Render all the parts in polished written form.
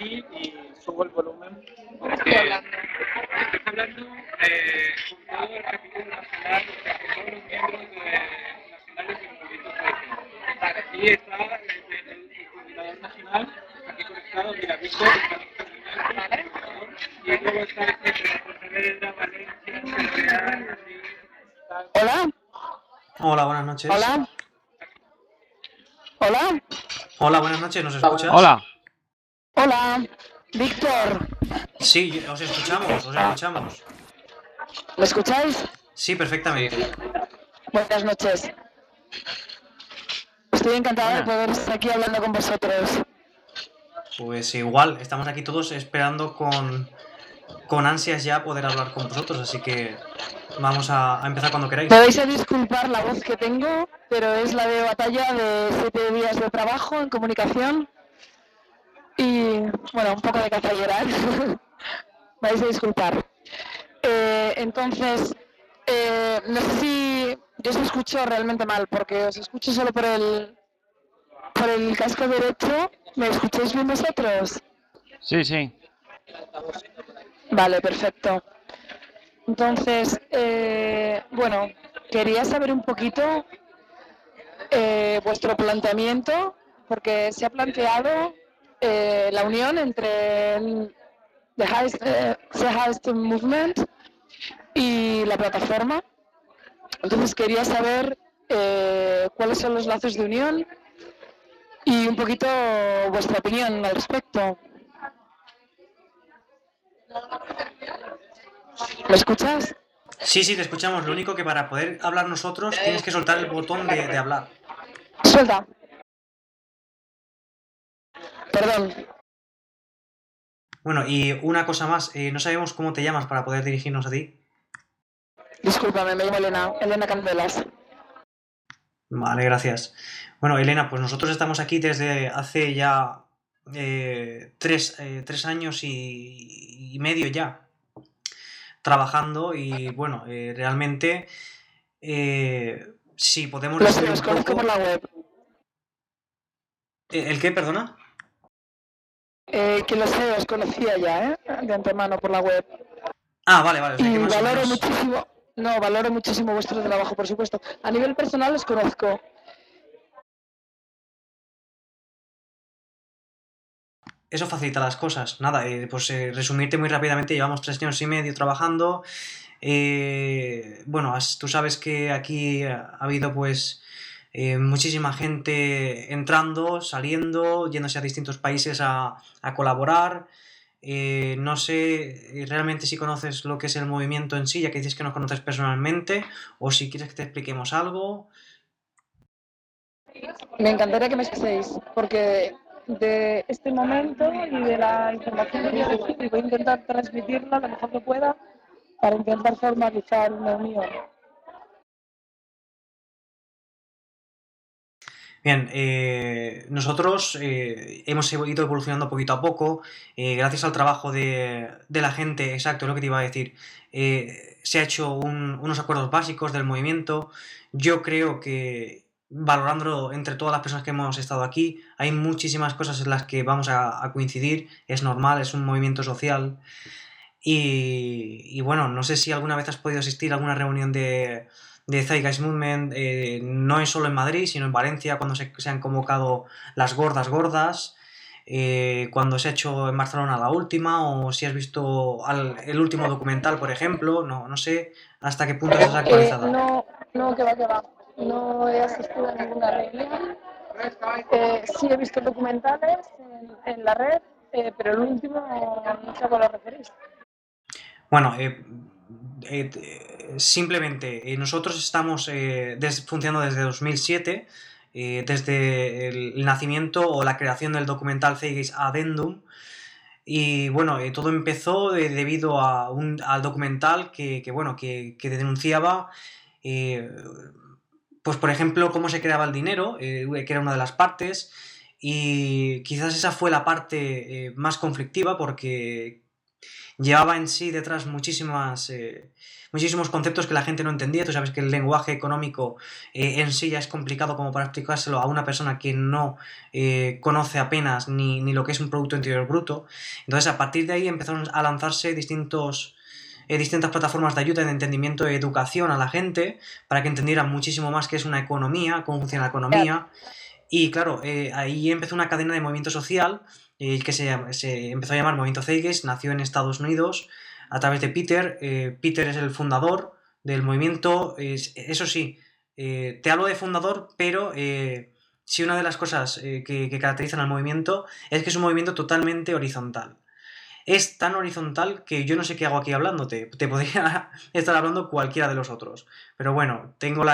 aquí y subo el volumen. Porque estoy hablando con todo el capítulo nacional, con todos los miembros nacionales del movimiento Freire. Aquí está el coordinador nacional, aquí conectado, mira, Víctor, y luego está el Pontevedra, Valencia, Real, Madrid. Hola. Hola, buenas noches. Hola. Hola. Hola, buenas noches, ¿nos escuchas? Hola. Hola. Víctor. Sí, os escuchamos, os escuchamos. ¿Me escucháis? Sí, perfectamente. Buenas noches. Estoy encantada de poder estar aquí hablando con vosotros. Pues igual, estamos aquí todos esperando con ansias ya poder hablar con vosotros, así que vamos a empezar cuando queráis. Me vais a disculpar la voz que tengo, pero es la de batalla de 7 días de trabajo en comunicación y, bueno, un poco de cazallera. Me vais a disculpar. Entonces, no sé si yo os escucho realmente mal, porque os escucho solo por el casco derecho. ¿Me escucháis bien vosotros? Sí, sí. Vale, perfecto. Entonces, bueno, quería saber un poquito vuestro planteamiento, porque se ha planteado la unión entre el Highest Movement y la plataforma. Entonces quería saber cuáles son los lazos de unión y un poquito vuestra opinión al respecto. ¿Me escuchas? Sí, te escuchamos. Lo único que para poder hablar nosotros tienes que soltar el botón de hablar. Suelta. Perdón. Bueno, y una cosa más, no sabemos cómo te llamas para poder dirigirnos a ti. Discúlpame, me llamo Elena Candelas. Vale, gracias. Bueno, Elena, pues nosotros estamos aquí desde hace ya 3 años y medio ya trabajando y bueno, realmente sí, podemos resumir un poco. Los conozco por la web. ¿El qué, perdona? Que los sé, os conocía ya, de antemano por la web. Ah, vale, o sea que Y más o menos... valoro muchísimo vuestro trabajo, por supuesto. A nivel personal os conozco. Eso facilita las cosas. Nada, pues resumirte muy rápidamente, llevamos 3 años y medio trabajando. Bueno, tú sabes que aquí ha habido pues muchísima gente entrando, saliendo, yéndose a distintos países a colaborar. No sé realmente si conoces lo que es el movimiento en sí, ya que dices que no conoces personalmente, o si quieres que te expliquemos algo. Me encantaría que me expliquéis, porque de este momento y de la información que yo recibo, voy a intentar transmitirla lo mejor que pueda para intentar formalizar una unión. Bien, nosotros hemos ido evolucionando poquito a poco, gracias al trabajo de la gente, exacto, es lo que te iba a decir. Se ha hecho unos acuerdos básicos del movimiento. Yo creo que, valorándolo entre todas las personas que hemos estado aquí, hay muchísimas cosas en las que vamos a coincidir, es normal, es un movimiento social. Y bueno, no sé si alguna vez has podido asistir a alguna reunión de Zeitgeist Movement, no es solo en Madrid, sino en Valencia, cuando se han convocado las gordas, cuando se ha hecho en Barcelona la última, o si has visto el último documental, por ejemplo, no sé hasta qué punto estás actualizada. No, que va. No he asistido a ninguna reunión. Sí he visto documentales en la red, pero el último no sé a cuál os referís. Bueno, simplemente nosotros estamos funcionando desde 2007, desde el nacimiento o la creación del documental Zeitgeist Addendum, y bueno, todo empezó debido al documental que denunciaba pues por ejemplo cómo se creaba el dinero, que era una de las partes, y quizás esa fue la parte más conflictiva porque llevaba en sí detrás muchísimos conceptos que la gente no entendía. Tú sabes que el lenguaje económico en sí ya es complicado como para explicárselo a una persona que no conoce apenas ni lo que es un Producto Interior Bruto. Entonces, a partir de ahí empezaron a lanzarse distintas plataformas de ayuda, de entendimiento, de educación a la gente, para que entendieran muchísimo más qué es una economía, cómo funciona la economía. Y claro, ahí empezó una cadena de movimiento social que se empezó a llamar Movimiento Zeitgeist, nació en Estados Unidos a través de Peter. Peter es el fundador del movimiento. Eso sí, te hablo de fundador, pero sí, una de las cosas que caracterizan al movimiento es que es un movimiento totalmente horizontal. Es tan horizontal que yo no sé qué hago aquí hablándote. Te podría estar hablando cualquiera de los otros. Pero bueno, tengo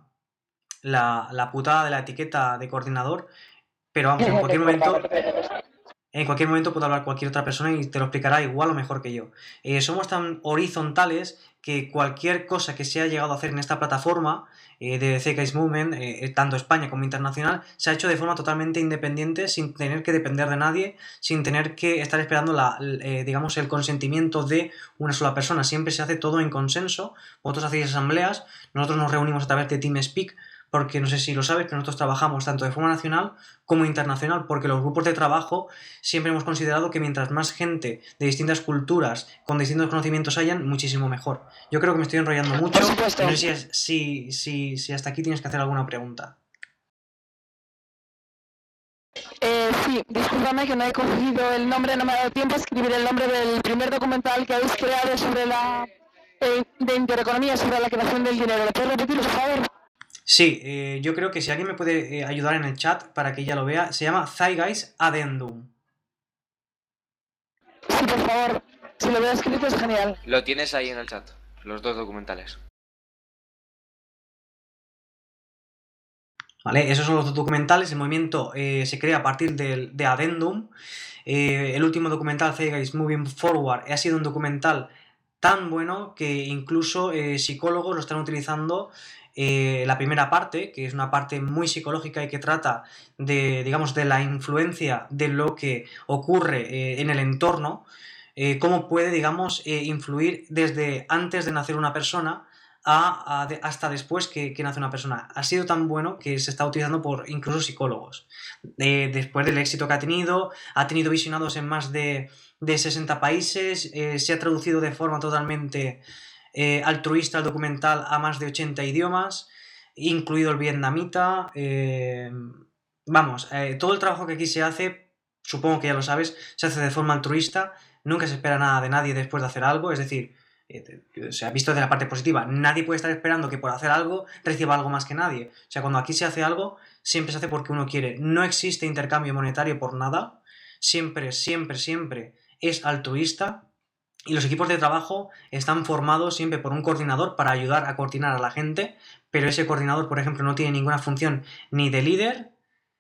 la putada de la etiqueta de coordinador, pero vamos, en cualquier momento puedo hablar cualquier otra persona y te lo explicará igual o mejor que yo. Somos tan horizontales que cualquier cosa que se ha llegado a hacer en esta plataforma de Zeitgeist Movement, tanto España como internacional, se ha hecho de forma totalmente independiente, sin tener que depender de nadie, sin tener que estar esperando digamos, el consentimiento de una sola persona. Siempre se hace todo en consenso. Vosotros hacéis asambleas, nosotros nos reunimos a través de TeamSpeak, porque no sé si lo sabes, pero nosotros trabajamos tanto de forma nacional como internacional, porque los grupos de trabajo siempre hemos considerado que mientras más gente de distintas culturas, con distintos conocimientos hayan, muchísimo mejor. Yo creo que me estoy enrollando mucho. Por supuesto. No sé si hasta aquí tienes que hacer alguna pregunta. Sí, discúlpame que no he cogido el nombre, no me ha dado tiempo a escribir el nombre del primer documental que habéis creado sobre de intereconomía, sobre la creación del dinero. ¿Lo puedes repetir, por favor? Sí, yo creo que si alguien me puede ayudar en el chat para que ella lo vea, se llama Zeitgeist Addendum. Sí, por favor. Si lo veo escrito es genial. Lo tienes ahí en el chat, los dos documentales. ¿Vale? Esos son los dos documentales. El movimiento se crea a partir de Addendum. El último documental, Zeitgeist Moving Forward, ha sido un documental tan bueno que incluso psicólogos lo están utilizando. La primera parte, que es una parte muy psicológica y que trata digamos, de la influencia de lo que ocurre en el entorno, cómo puede, digamos, influir desde antes de nacer una persona hasta después que nace una persona. Ha sido tan bueno que se está utilizando por incluso psicólogos. Después del éxito que ha tenido visionados en más de 60 países, se ha traducido de forma totalmente altruista el documental a más de 80 idiomas, incluido el vietnamita. Todo el trabajo que aquí se hace, supongo que ya lo sabes, se hace de forma altruista, nunca se espera nada de nadie después de hacer algo, es decir, se ha visto de la parte positiva, nadie puede estar esperando que por hacer algo reciba algo más que nadie. O sea, cuando aquí se hace algo, siempre se hace porque uno quiere. No existe intercambio monetario por nada, siempre es altruista, y los equipos de trabajo están formados siempre por un coordinador para ayudar a coordinar a la gente, pero ese coordinador, por ejemplo, no tiene ninguna función ni de líder,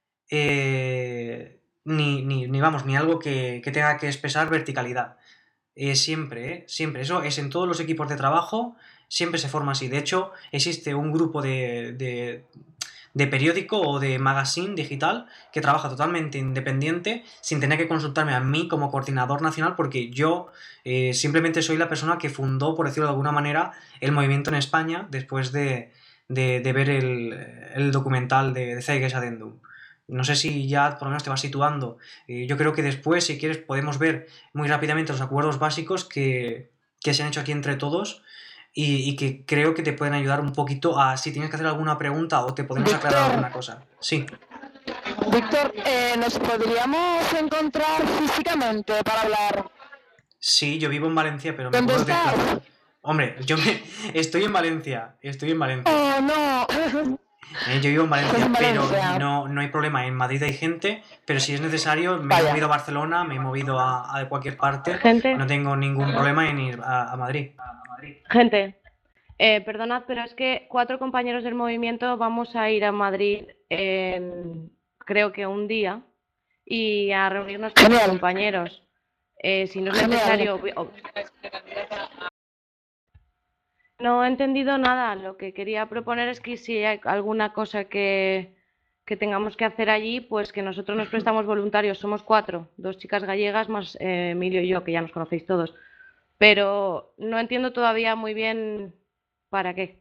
ni algo que tenga que expresar verticalidad. Siempre. Eso es en todos los equipos de trabajo, siempre se forma así. De hecho, existe un grupo de periódico o de magazine digital que trabaja totalmente independiente, sin tener que consultarme a mí como coordinador nacional, porque yo simplemente soy la persona que fundó, por decirlo de alguna manera, el movimiento en España después de ver el documental de Zeitgeist Addendum. No sé si ya por lo menos te vas situando. Yo creo que después, si quieres, podemos ver muy rápidamente los acuerdos básicos que se han hecho aquí entre todos y que creo que te pueden ayudar un poquito a si tienes que hacer alguna pregunta o te podemos aclarar alguna cosa. Sí. Víctor, ¿nos podríamos encontrar físicamente para hablar? Sí, yo vivo en Valencia, pero me ¿Dónde puedo estás? desplazar. Hombre, estoy en Valencia. Oh, no. Yo vivo en Valencia, En pero Valencia. no hay problema. En Madrid hay gente, pero si es necesario, me he Vaya. movido a Barcelona, me he movido a cualquier parte. Gente, No tengo ningún problema en ir a Madrid. gente, perdonad, pero es que 4 compañeros del movimiento vamos a ir a Madrid en, creo que un día, y a reunirnos con los Genial. compañeros. Si no es Genial. necesario... No he entendido nada. Lo que quería proponer es que si hay alguna cosa que que tengamos que hacer allí, pues que nosotros nos prestamos voluntarios, somos 4, 2 chicas gallegas más Emilio y yo, que ya nos conocéis todos, pero no entiendo todavía muy bien para qué.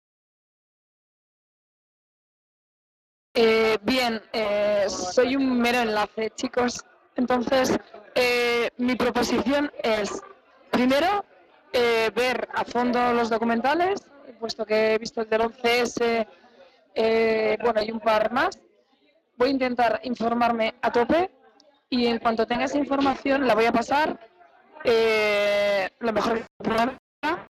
Bien, soy un mero enlace, chicos. Entonces, mi proposición es, primero, ver a fondo los documentales, puesto que he visto el del 11S, bueno, y un par más. Voy a intentar informarme a tope y en cuanto tenga esa información la voy a pasar lo mejor que pueda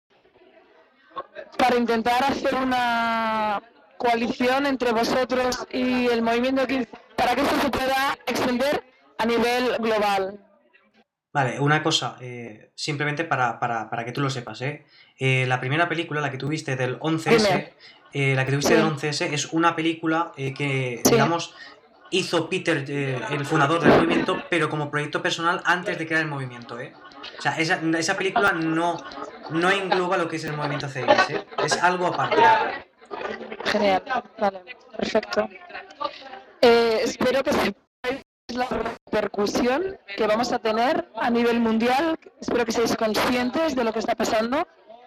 para intentar hacer una coalición entre vosotros y el movimiento 15 para que esto se pueda extender a nivel global. Vale, una cosa, simplemente para que tú lo sepas, la primera película, la que tuviste del 11S, la que tuviste Sí. del 11S es una película que, Sí. digamos, hizo Peter, el fundador del movimiento, pero como proyecto personal antes de crear el movimiento, O sea, esa película no engloba lo que es el movimiento CX, es algo aparte. Genial, vale, perfecto. Espero que sepáis la repercusión que vamos a tener a nivel mundial. Espero que seáis conscientes de lo que está pasando.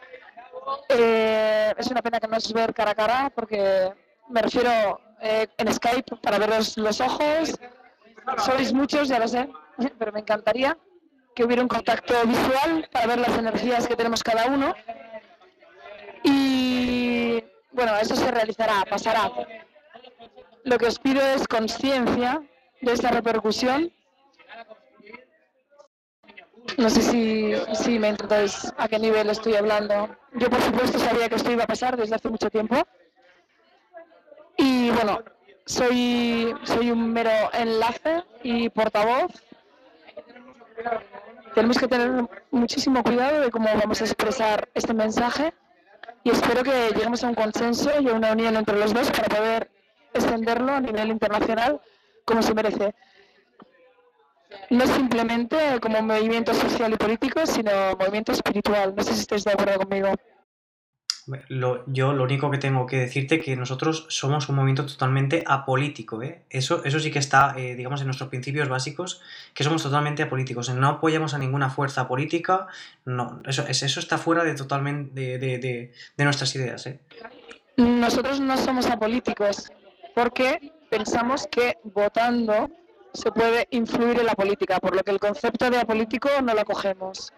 Es una pena que no os ver cara a cara, porque me refiero en Skype para veros los ojos. Sois muchos, ya lo sé, pero me encantaría que hubiera un contacto visual para ver las energías que tenemos cada uno. Y bueno, eso se realizará, pasará. Lo que os pido es conciencia de esta repercusión. No sé si me entendéis a qué nivel estoy hablando. Yo, por supuesto, sabía que esto iba a pasar desde hace mucho tiempo. Y bueno, soy un mero enlace y portavoz. Tenemos que tener muchísimo cuidado de cómo vamos a expresar este mensaje y espero que lleguemos a un consenso y a una unión entre los dos para poder extenderlo a nivel internacional como se merece. No simplemente como movimiento social y político, sino movimiento espiritual. No sé si estáis de acuerdo conmigo. Yo lo único que tengo que decirte es que nosotros somos un movimiento totalmente apolítico, Eso sí que está, digamos, en nuestros principios básicos, que somos totalmente apolíticos. No apoyamos a ninguna fuerza política, no, eso está fuera de totalmente de nuestras ideas, Nosotros no somos apolíticos porque pensamos que votando se puede influir en la política, por lo que el concepto de apolítico no lo cogemos.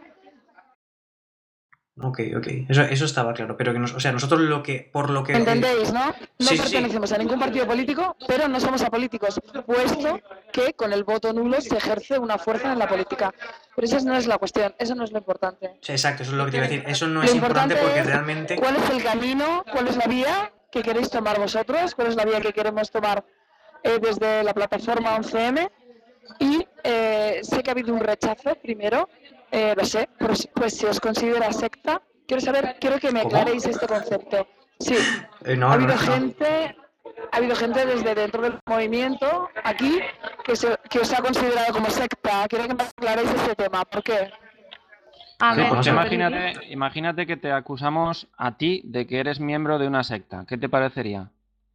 Ok, eso estaba claro, pero que nosotros por lo que... ¿Entendéis, no? No sí, pertenecemos a ningún partido político, pero no somos apolíticos, puesto que con el voto nulo se ejerce una fuerza en la política. Pero esa no es la cuestión, eso no es lo importante. Sí, exacto, eso es lo que te iba a decir. Eso no Lo es importante porque es realmente... cuál es el camino, cuál es la vía que queréis tomar vosotros, cuál es la vía que queremos tomar desde la plataforma 11M. Y sé que ha habido un rechazo primero, lo sé, pues si os considera secta, quiero que me aclaréis este concepto. Sí, ha habido gente desde dentro del movimiento aquí que os ha considerado como secta. Quiero que me aclaréis este tema. ¿Por qué? A ver, Pues imagínate que te acusamos a ti de que eres miembro de una secta. ¿Qué te parecería?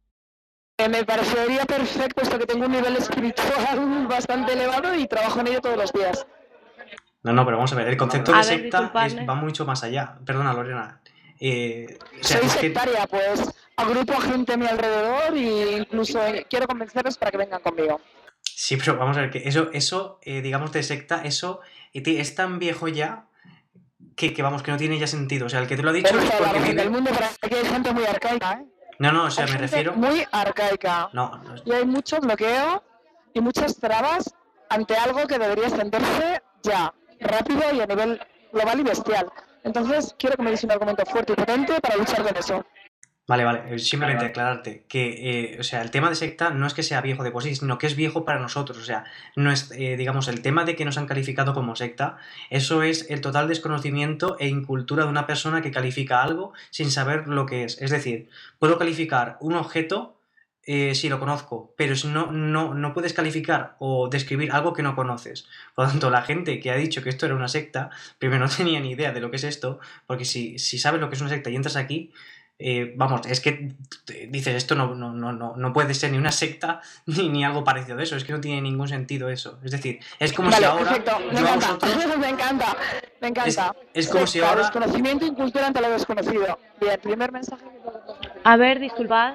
Me parecería perfecto, puesto que tengo un nivel espiritual bastante elevado y trabajo en ello todos los días. No, pero vamos a ver, el concepto de secta disculpadme. va mucho más allá. Perdona, Lorena. Soy sectaria, pues agrupo a gente a mi alrededor e incluso quiero convencerlos para que vengan conmigo. Sí, pero vamos a ver, que eso digamos, de secta, eso es tan viejo ya que vamos, que no tiene ya sentido. O sea, el que te lo ha dicho Pero es porque en vive... el mundo, pero aquí hay gente muy arcaica, No, o sea, hay me gente refiero... muy arcaica. No, Y hay mucho bloqueo y muchas trabas ante algo que debería extenderse ya, rápido y a nivel global y bestial. Entonces, quiero que me deis un argumento fuerte y potente para luchar con eso. Vale, simplemente aclararte que, o sea, el tema de secta no es que sea viejo de por sí, sino que es viejo para nosotros, o sea, no es, digamos, el tema de que nos han calificado como secta, eso es el total desconocimiento e incultura de una persona que califica algo sin saber lo que es decir, puedo calificar un objeto si lo conozco, pero si no puedes calificar o describir algo que no conoces. Por lo tanto, la gente que ha dicho que esto era una secta, primero no tenía ni idea de lo que es esto, porque si sabes lo que es una secta y entras aquí, vamos, es que dices, esto no puede ser ni una secta ni algo parecido de eso, es que no tiene ningún sentido eso. Es decir, es como si Vale, ahora perfecto. Me yo a encanta. vosotros... Me encanta. Me encanta. Es como si Secta, ahora... desconocimiento y cultura ante lo desconocido. Bien, primer mensaje que tengo que transmitir. A ver, disculpad.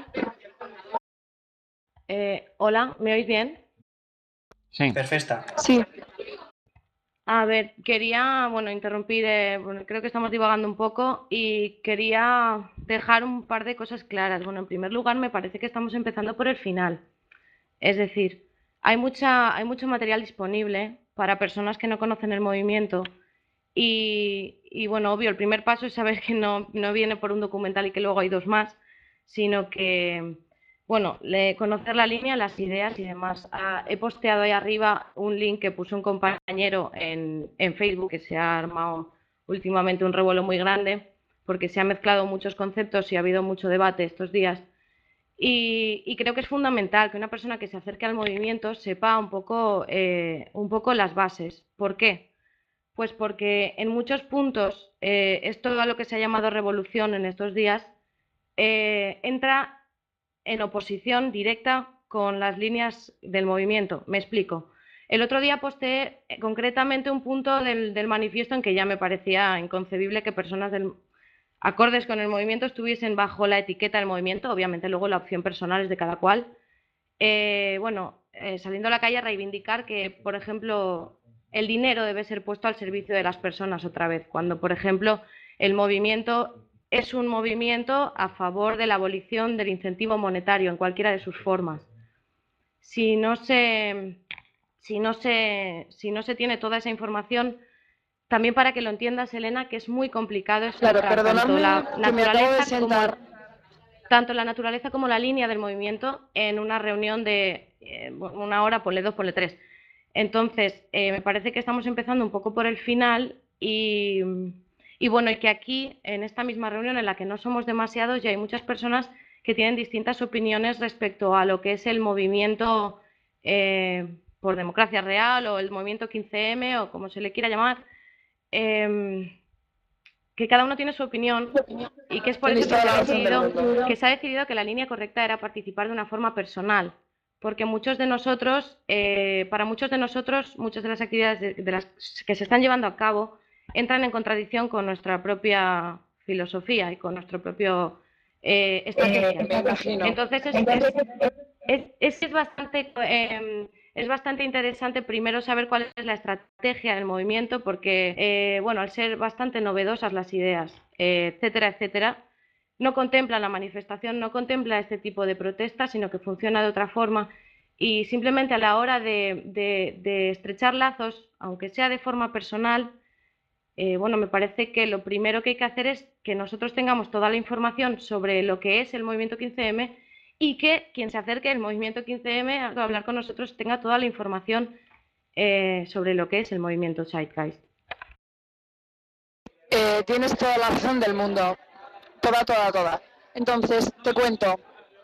Hola, ¿me oís bien? Sí. Perfecta. Sí. A ver, quería, bueno, interrumpir, bueno, creo que estamos divagando un poco y quería dejar un par de cosas claras. Bueno, en primer lugar, me parece que estamos empezando por el final. Es decir, hay mucho material disponible para personas que no conocen el movimiento y bueno, obvio, el primer paso es saber que no viene por un documental y que luego hay dos más, sino que, bueno, conocer la línea, las ideas y demás. He posteado ahí arriba un link que puso un compañero en Facebook, que se ha armado últimamente un revuelo muy grande, porque se han mezclado muchos conceptos y ha habido mucho debate estos días. Y creo que es fundamental que una persona que se acerque al movimiento sepa un poco las bases. ¿Por qué? Pues porque en muchos puntos esto a lo que se ha llamado revolución en estos días entra en oposición directa con las líneas del movimiento. Me explico. El otro día posteé concretamente un punto del manifiesto en que ya me parecía inconcebible que personas acordes con el movimiento estuviesen bajo la etiqueta del movimiento. Obviamente luego la opción personal es de cada cual. Saliendo a la calle a reivindicar que, por ejemplo, el dinero debe ser puesto al servicio de las personas otra vez, cuando, por ejemplo, el movimiento es un movimiento a favor de la abolición del incentivo monetario en cualquiera de sus formas. Si no se tiene toda esa información, también para que lo entiendas, Elena, que es muy complicado explicar tanto la naturaleza tanto la naturaleza como la línea del movimiento en una reunión de una hora, ponle 2, ponle 3. Entonces, me parece que estamos empezando un poco por el final y bueno, y que aquí, en esta misma reunión en la que no somos demasiados, ya hay muchas personas que tienen distintas opiniones respecto a lo que es el movimiento por democracia real o el movimiento 15M o como se le quiera llamar. Que cada uno tiene su opinión y que es por eso que se ha decidido que la línea correcta era participar de una forma personal, porque para muchos de nosotros, muchas de las actividades de las que se están llevando a cabo entran en contradicción con nuestra propia filosofía y con nuestro propio estrategia. Entonces es bastante interesante primero saber cuál es la estrategia del movimiento porque, al ser bastante novedosas las ideas, etcétera, etcétera, no contempla la manifestación, no contempla este tipo de protestas, sino que funciona de otra forma y simplemente a la hora de estrechar lazos, aunque sea de forma personal, me parece que lo primero que hay que hacer es que nosotros tengamos toda la información sobre lo que es el movimiento 15M y que quien se acerque al movimiento 15M a hablar con nosotros tenga toda la información sobre lo que es el movimiento Zeitgeist. Tienes toda la razón del mundo. Toda. Entonces, te cuento.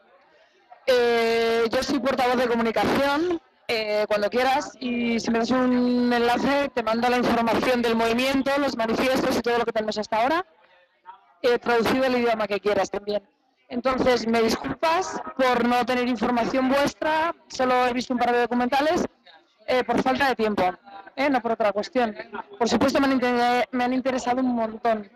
Yo soy portavoz de comunicación, cuando quieras, y si me das un enlace te mando la información del movimiento, los manifiestos y todo lo que tenemos hasta ahora, traducido al idioma que quieras también. Entonces, me disculpas por no tener información vuestra, solo he visto un par de documentales, por falta de tiempo, no por otra cuestión. Por supuesto me han interesado un montón.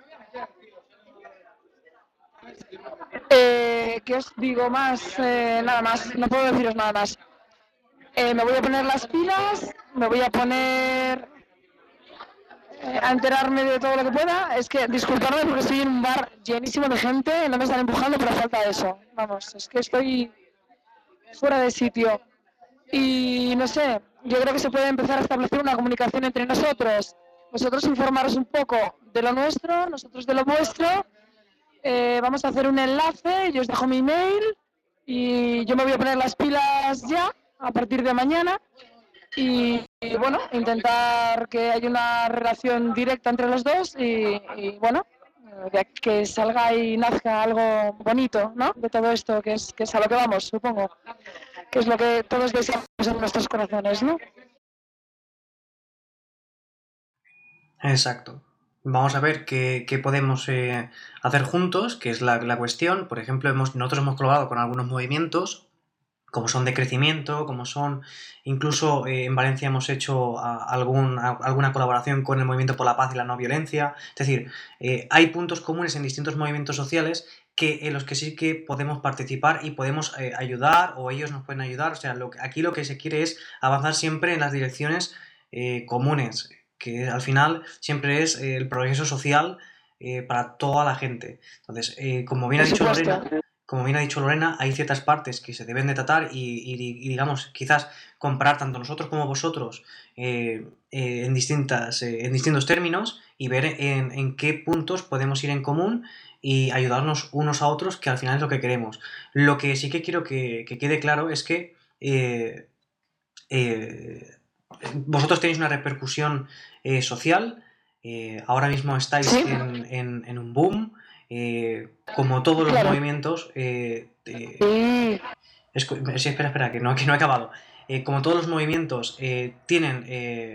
¿Qué os digo más? Nada más, no puedo deciros nada más. Me voy a poner las pilas, me voy a poner a enterarme de todo lo que pueda. Es que, disculpadme porque estoy en un bar llenísimo de gente, no me están empujando, pero falta eso. Vamos, es que estoy fuera de sitio. Y no sé, yo creo que se puede empezar a establecer una comunicación entre nosotros. Vosotros informaros un poco de lo nuestro, nosotros de lo vuestro. Vamos a hacer un enlace, yo os dejo mi email y yo me voy a poner las pilas ya a partir de mañana y intentar que haya una relación directa entre los dos y que salga y nazca algo bonito, ¿no? De todo esto, que es a lo que vamos, supongo, que es lo que todos deseamos en nuestros corazones, ¿no? Exacto. Vamos a ver qué podemos hacer juntos, que es la cuestión. Por ejemplo, nosotros hemos colaborado con algunos movimientos, como son de crecimiento, como son, incluso en Valencia hemos hecho alguna colaboración con el Movimiento por la Paz y la No Violencia. Es decir, hay puntos comunes en distintos movimientos sociales en los que sí que podemos participar y podemos ayudar, o ellos nos pueden ayudar. O sea, aquí lo que se quiere es avanzar siempre en las direcciones comunes, que al final siempre es el progreso social para toda la gente. Entonces, como bien ha Por dicho supuesto. Lorena, como bien ha dicho Lorena, hay ciertas partes que se deben de tratar y, digamos, quizás comparar tanto nosotros como vosotros en distintos términos y ver en qué puntos podemos ir en común y ayudarnos unos a otros, que al final es lo que queremos. Lo que sí que quiero que quede claro es que eh, vosotros tenéis una repercusión social, ahora mismo estáis Sí. en un boom, como todos los Claro. movimientos. Sí. Sí, espera, que no he acabado. Como todos los movimientos tienen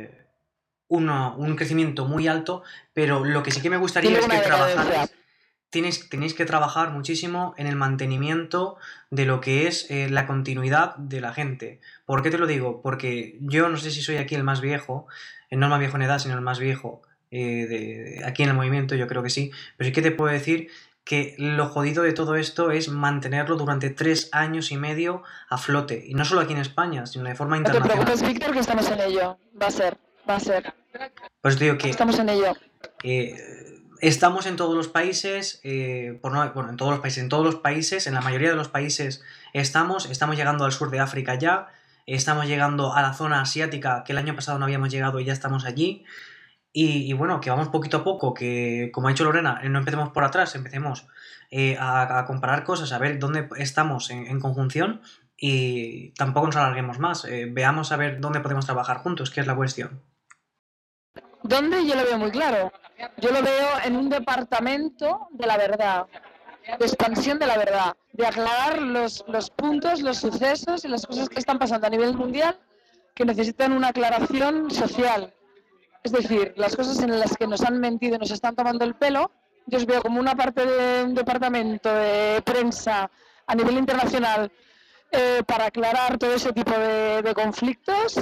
un crecimiento muy alto, pero lo que sí que me gustaría Tiene es que una decadencia. trabajarais. Tenéis que trabajar muchísimo en el mantenimiento de lo que es la continuidad de la gente. ¿Por qué te lo digo? Porque yo no sé si soy aquí el más viejo, no el más viejo en edad, sino el más viejo aquí en el movimiento, yo creo que sí, pero sí que te puedo decir que lo jodido de todo esto es mantenerlo durante 3 años y medio a flote, y no solo aquí en España, sino de forma No te internacional. preocupes, Víctor, que estamos en ello. Va a ser. Pues te digo que Estamos en ello. estamos en todos los países, en todos los países, en la mayoría de los países estamos llegando al sur de África ya, estamos llegando a la zona asiática, que el año pasado no habíamos llegado y ya estamos allí, y bueno, que vamos poquito a poco, que como ha dicho Lorena, no empecemos por atrás, empecemos a comparar cosas, a ver dónde estamos en conjunción, y tampoco nos alarguemos más, veamos a ver dónde podemos trabajar juntos, que es la cuestión. ¿Dónde? Yo lo veo muy claro. Yo lo veo en un departamento de la verdad, de expansión de la verdad, de aclarar los puntos, los sucesos y las cosas que están pasando a nivel mundial que necesitan una aclaración social. Es decir, las cosas en las que nos han mentido y nos están tomando el pelo, yo os veo como una parte de un departamento de prensa a nivel internacional para aclarar todo ese tipo de conflictos.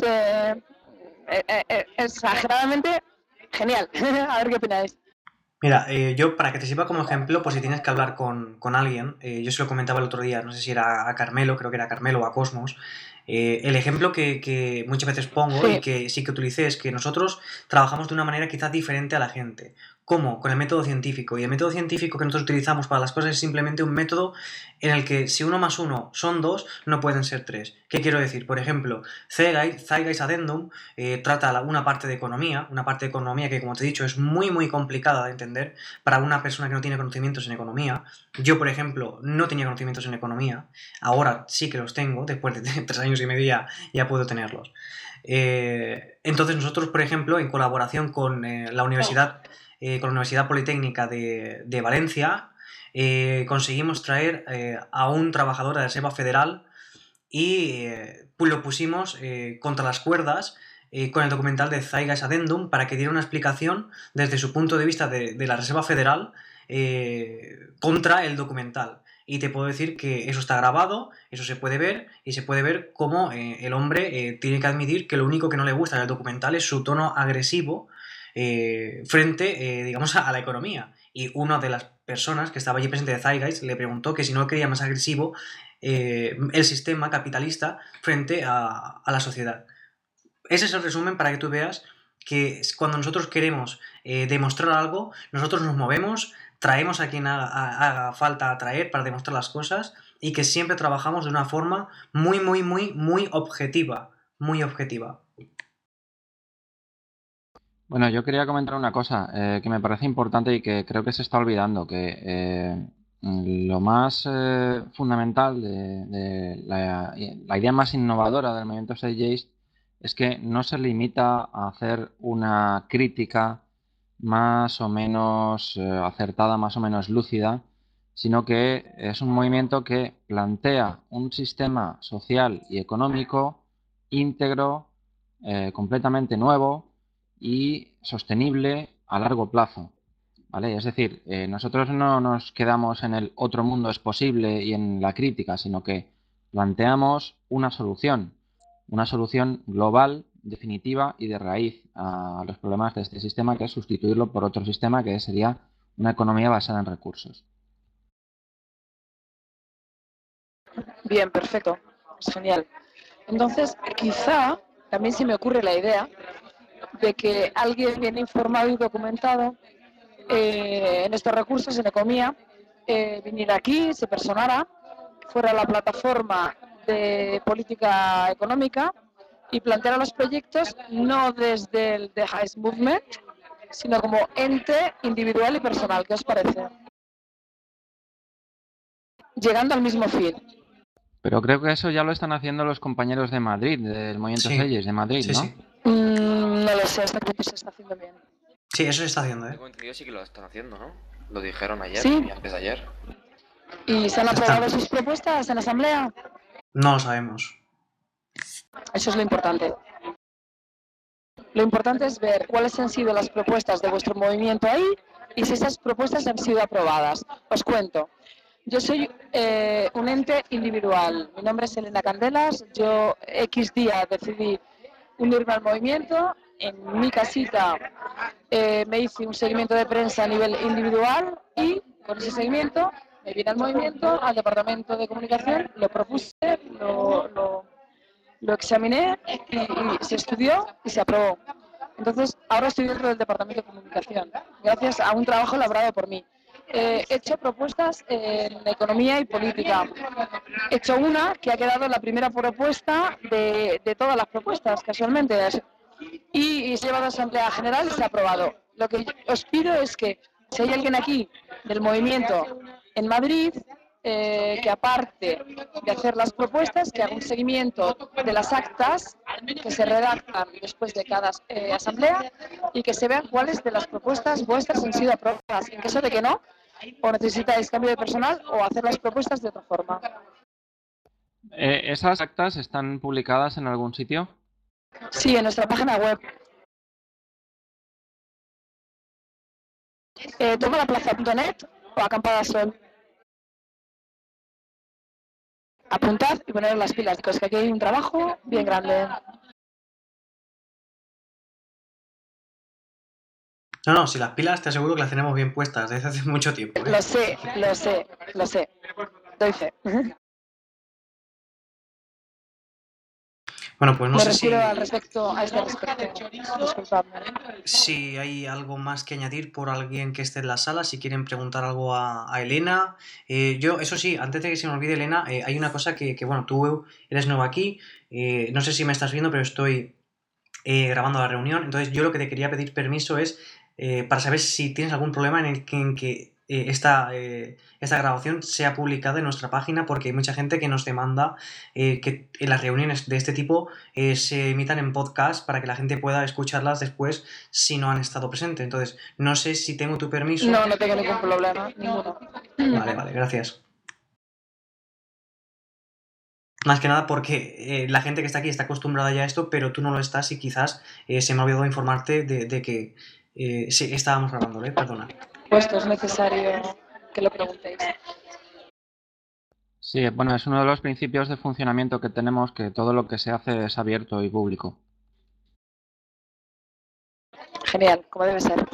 Exageradamente genial. A ver qué opináis. Mira, yo para que te sirva como ejemplo, pues si tienes que hablar con alguien, yo se lo comentaba el otro día, no sé si era a Carmelo, creo que era a Carmelo o a Cosmos, el ejemplo que muchas veces pongo Sí. y que sí que utilicé es que nosotros trabajamos de una manera quizás diferente a la gente. ¿Cómo? Con el método científico. Y el método científico que nosotros utilizamos para las cosas es simplemente un método en el que si 1 más 1 son 2, no pueden ser 3. ¿Qué quiero decir? Por ejemplo, Zeitgeist Addendum trata una parte de economía que, como te he dicho, es muy muy complicada de entender para una persona que no tiene conocimientos en economía. Yo, por ejemplo, no tenía conocimientos en economía, ahora sí que los tengo, después de 3 años y medio ya puedo tenerlos. Entonces nosotros, por ejemplo, en colaboración con la Universidad Politécnica de Valencia, conseguimos traer a un trabajador de la Reserva Federal y lo pusimos contra las cuerdas con el documental de Zeitgeist Addendum para que diera una explicación desde su punto de vista de la Reserva Federal contra el documental. Y te puedo decir que eso está grabado, eso se puede ver, y se puede ver cómo el hombre tiene que admitir que lo único que no le gusta del documental es su tono agresivo frente, digamos, a la economía. Y una de las personas que estaba allí presente de Zeitgeist le preguntó que si no quería más agresivo el sistema capitalista frente a la sociedad. Ese es el resumen para que tú veas que cuando nosotros queremos demostrar algo, nosotros nos movemos, traemos a quien haga falta atraer para demostrar las cosas, y que siempre trabajamos de una forma muy, muy, muy, muy objetiva. Muy objetiva. Bueno, yo quería comentar una cosa que me parece importante y que creo que se está olvidando, que lo más fundamental de la idea más innovadora del movimiento Zeitgeist es que no se limita a hacer una crítica más o menos acertada, más o menos lúcida, sino que es un movimiento que plantea un sistema social y económico íntegro, completamente nuevo y sostenible a largo plazo. ¿vale? Es decir, nosotros no nos quedamos en el otro mundo es posible y en la crítica, sino que planteamos una solución global, definitiva y de raíz a los problemas de este sistema, que es sustituirlo por otro sistema que sería una economía basada en recursos. Bien, perfecto. Es genial. Entonces, quizá también se me ocurre la idea de que alguien bien informado y documentado en estos recursos, en economía, viniera aquí, se personara, fuera la plataforma de política económica y planteara los proyectos no desde el The Highest Movement, sino como ente individual y personal. ¿Qué os parece? Llegando al mismo fin. Pero creo que eso ya lo están haciendo los compañeros de Madrid, del Movimiento Sí. Selles de Madrid, Sí, ¿no? sí. No lo sé, hasta qué punto se está haciendo bien. Sí, eso se está haciendo, ¿eh? Tengo entendido sí que lo están haciendo, ¿no? Lo dijeron ayer, Sí. y antes de ayer. ¿Y se han aprobado sus propuestas en la Asamblea? No lo sabemos. Eso es lo importante. Lo importante es ver cuáles han sido las propuestas de vuestro movimiento ahí y si esas propuestas han sido aprobadas. Os cuento. Yo soy un ente individual. Mi nombre es Elena Candelas. Yo X día decidí unirme al movimiento. En mi casita me hice un seguimiento de prensa a nivel individual y con ese seguimiento me vine al movimiento, al departamento de comunicación, lo propuse, lo examiné y se estudió y se aprobó. Entonces, ahora estoy dentro del departamento de comunicación, gracias a un trabajo elaborado por mí. He hecho propuestas en economía y política. He hecho una que ha quedado la primera propuesta de todas las propuestas, casualmente. Y se ha llevado a Asamblea General y se ha aprobado. Lo que os pido es que, si hay alguien aquí del movimiento en Madrid, que aparte de hacer las propuestas, que haga un seguimiento de las actas que se redactan después de cada asamblea y que se vean cuáles de las propuestas vuestras han sido aprobadas. En caso de que no, o necesitáis cambio de personal o hacer las propuestas de otra forma. ¿Esas actas están publicadas en algún sitio? Sí, en nuestra página web. Tomalaplaza.net o Acampada Sol. Apuntad y poneros las pilas, chicos, que aquí hay un trabajo bien grande. No, si las pilas te aseguro que las tenemos bien puestas desde hace mucho tiempo, ¿eh? Lo sé. Doy fe. Bueno, pues no Me sé si, refiero a este respecto. Disculpadme. si hay algo más que añadir por alguien que esté en la sala, si quieren preguntar algo a Elena. Yo, eso sí, antes de que se me olvide, Elena, hay una cosa que, bueno, tú eres nueva aquí, no sé si me estás viendo, pero estoy grabando la reunión, entonces yo lo que te quería pedir permiso es para saber si tienes algún problema en que esta grabación sea publicada en nuestra página, porque hay mucha gente que nos demanda que las reuniones de este tipo se emitan en podcast para que la gente pueda escucharlas después si no han estado presentes. Entonces, no sé si tengo tu permiso. No tengo ningún problema, ninguno. Vale, gracias. Más que nada porque la gente que está aquí está acostumbrada ya a esto, pero tú no lo estás y quizás se me ha olvidado informarte de que sí, estábamos grabando, perdona. Pues es necesario que lo preguntéis. Sí, bueno, es uno de los principios de funcionamiento que tenemos, que todo lo que se hace es abierto y público. Genial, como debe ser.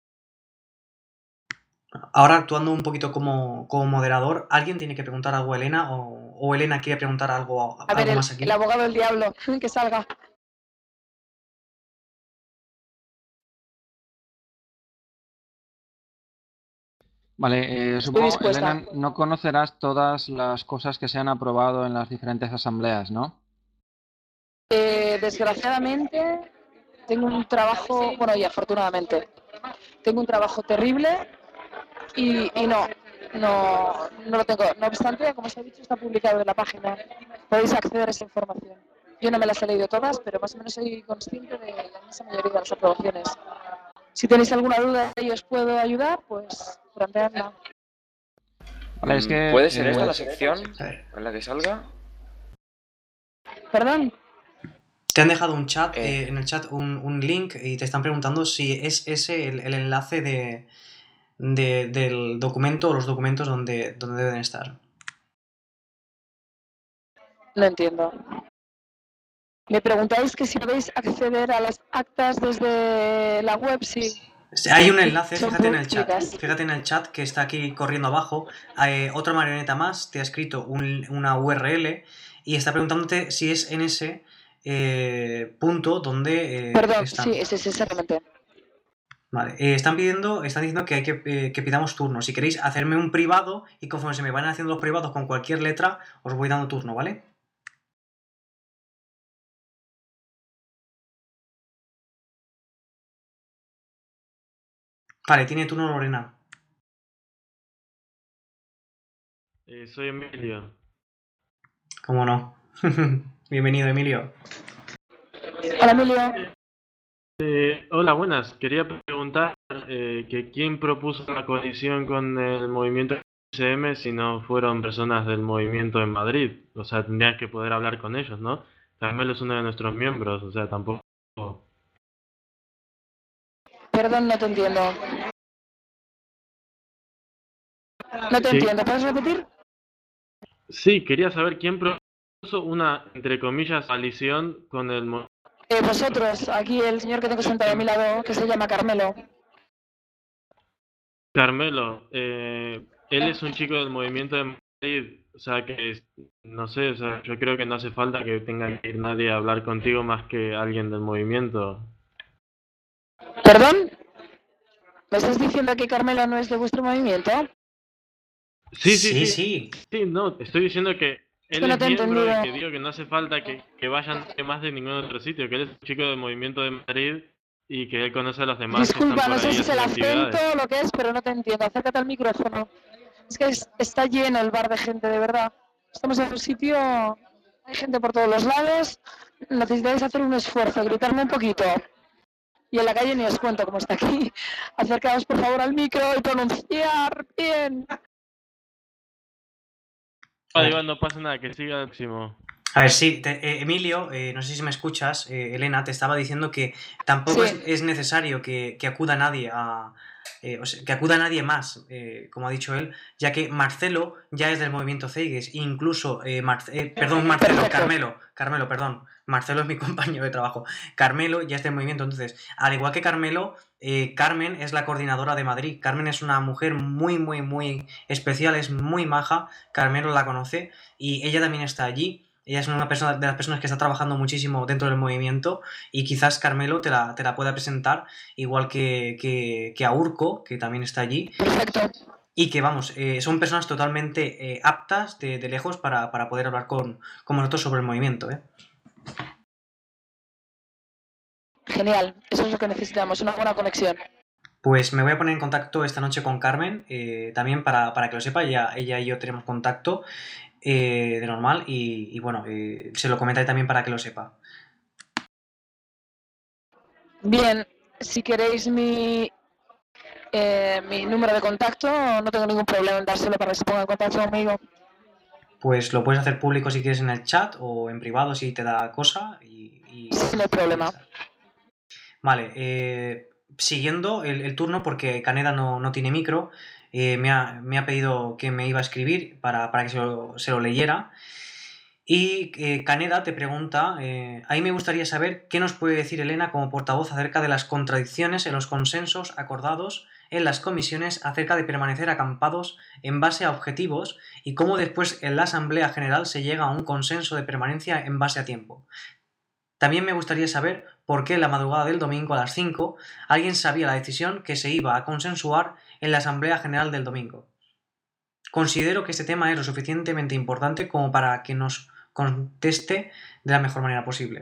Ahora, actuando un poquito como moderador, ¿alguien tiene que preguntar algo a Elena o Elena quiere preguntar algo más aquí? El abogado del diablo, que salga. Vale, supongo, Elena, no conocerás todas las cosas que se han aprobado en las diferentes asambleas, ¿no? Desgraciadamente, tengo un trabajo, bueno, y afortunadamente, tengo un trabajo terrible y no lo tengo. No obstante, como os he dicho, está publicado en la página. Podéis acceder a esa información. Yo no me las he leído todas, pero más o menos soy consciente de la inmensa mayoría de las aprobaciones. Si tenéis alguna duda y os puedo ayudar, pues planteadla. Vale, es que, ¿puede ser esta la sección en la que salga? ¿Perdón? Te han dejado un chat, en el chat un link y te están preguntando si es ese el enlace del documento o los documentos donde deben estar. No entiendo. Me preguntáis que si podéis acceder a las actas desde la web, sí. Hay un enlace, Son fíjate en el chat. públicas. Fíjate en el chat que está aquí corriendo abajo. Otra marioneta más te ha escrito una URL y está preguntándote si es en ese punto donde Perdón, están. sí, es exactamente. Vale, están diciendo que hay que pidamos turno. Si queréis hacerme un privado y conforme se me van haciendo los privados con cualquier letra, os voy dando turno, ¿vale? Vale, tiene turno Lorena. Soy Emilio. ¿Cómo no? Bienvenido, Emilio. Hola, Emilio. Hola, buenas. Quería preguntar que quién propuso la coalición con el movimiento SM si no fueron personas del movimiento en Madrid. O sea, tendrías que poder hablar con ellos, ¿no? Carmelo es uno de nuestros miembros, o sea, tampoco... Perdón, no te entiendo. No te Sí. entiendo. ¿Puedes repetir? Sí, quería saber quién propuso una, entre comillas, coalición con el movimiento. Vosotros, aquí el señor que tengo sentado a mi lado, que se llama Carmelo. Carmelo, él es un chico del movimiento de Madrid, o sea que, no sé, o sea, yo creo que no hace falta que tenga que ir nadie a hablar contigo más que alguien del movimiento. ¿Perdón? ¿Me estás diciendo que Carmelo no es de vuestro movimiento? Sí, no, estoy diciendo que él no es te he miembro y entendido. que digo que no hace falta que vayan más de ningún otro sitio, que él es un chico del movimiento de Madrid y que él conoce a los demás que Disculpa, están no por sé ahí si es el haciendo acento actividades. o lo que es, pero no te entiendo. Acércate al micrófono. Es que está lleno el bar de gente, de verdad. Estamos en un sitio, hay gente por todos los lados. Necesitáis hacer un esfuerzo, gritarme un poquito. Y en la calle ni os cuento cómo está aquí. Acercaos por favor al micro y pronunciar bien. Vale, Iván, no pasa nada, que siga el próximo. A ver, sí, Emilio, no sé si me escuchas, Elena, te estaba diciendo que tampoco Sí. es necesario que acuda nadie o sea, que acuda nadie más, como ha dicho él, ya que Marcelo ya es del movimiento Ceigues, incluso, perdón, Marcelo, Carmelo, perdón, Marcelo es mi compañero de trabajo, Carmelo ya es del movimiento, entonces, al igual que Carmelo, Carmen es la coordinadora de Madrid. Carmen es una mujer muy, muy, muy especial, es muy maja, Carmelo la conoce y ella también está allí. Ella es una de las personas que está trabajando muchísimo dentro del movimiento y quizás Carmelo te la pueda presentar, igual que a Urco, que también está allí. Perfecto. Y que, vamos, son personas totalmente aptas de lejos para poder hablar con nosotros sobre el movimiento, ¿eh? Genial, eso es lo que necesitamos, una buena conexión. Pues me voy a poner en contacto esta noche con Carmen, también para que lo sepa, ella y yo tenemos contacto de normal y bueno, se lo comentaré también para que lo sepa. Bien, si queréis mi número de contacto, no tengo ningún problema en dárselo para que se ponga en contacto conmigo. Pues lo puedes hacer público si quieres en el chat o en privado si te da cosa y no hay problema. Vale, siguiendo el turno porque Caneda no tiene micro, me ha pedido que me iba a escribir para que se lo leyera. Y Caneda te pregunta, ahí me gustaría saber qué nos puede decir Elena como portavoz acerca de las contradicciones en los consensos acordados en las comisiones acerca de permanecer acampados en base a objetivos y cómo después en la Asamblea General se llega a un consenso de permanencia en base a tiempo. También me gustaría saber por qué la madrugada del domingo a las 5 alguien sabía la decisión que se iba a consensuar en la Asamblea General del domingo. Considero que este tema es lo suficientemente importante como para que nos conteste de la mejor manera posible.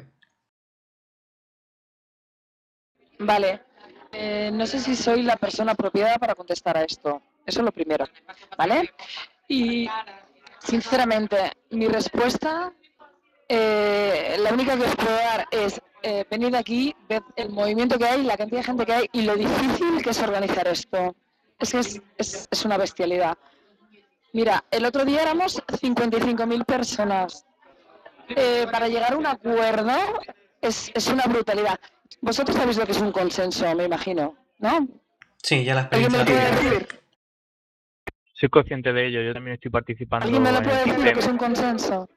Vale, no sé si soy la persona apropiada para contestar a esto. Eso es lo primero, ¿vale? Y, sinceramente, mi respuesta, la única que os puedo dar es venir aquí, ver el movimiento que hay, la cantidad de gente que hay y lo difícil que es organizar esto. Es que es una bestialidad. Mira, el otro día éramos 55.000 personas. Para llegar a un acuerdo es una brutalidad. Vosotros sabéis lo que es un consenso, me imagino, ¿no? Sí, ya la ¿Alguien me experiencia lo la puede tiene. decir? Soy consciente de ello, yo también estoy participando ¿Alguien me lo en puede el decir lo que es 15M. un consenso?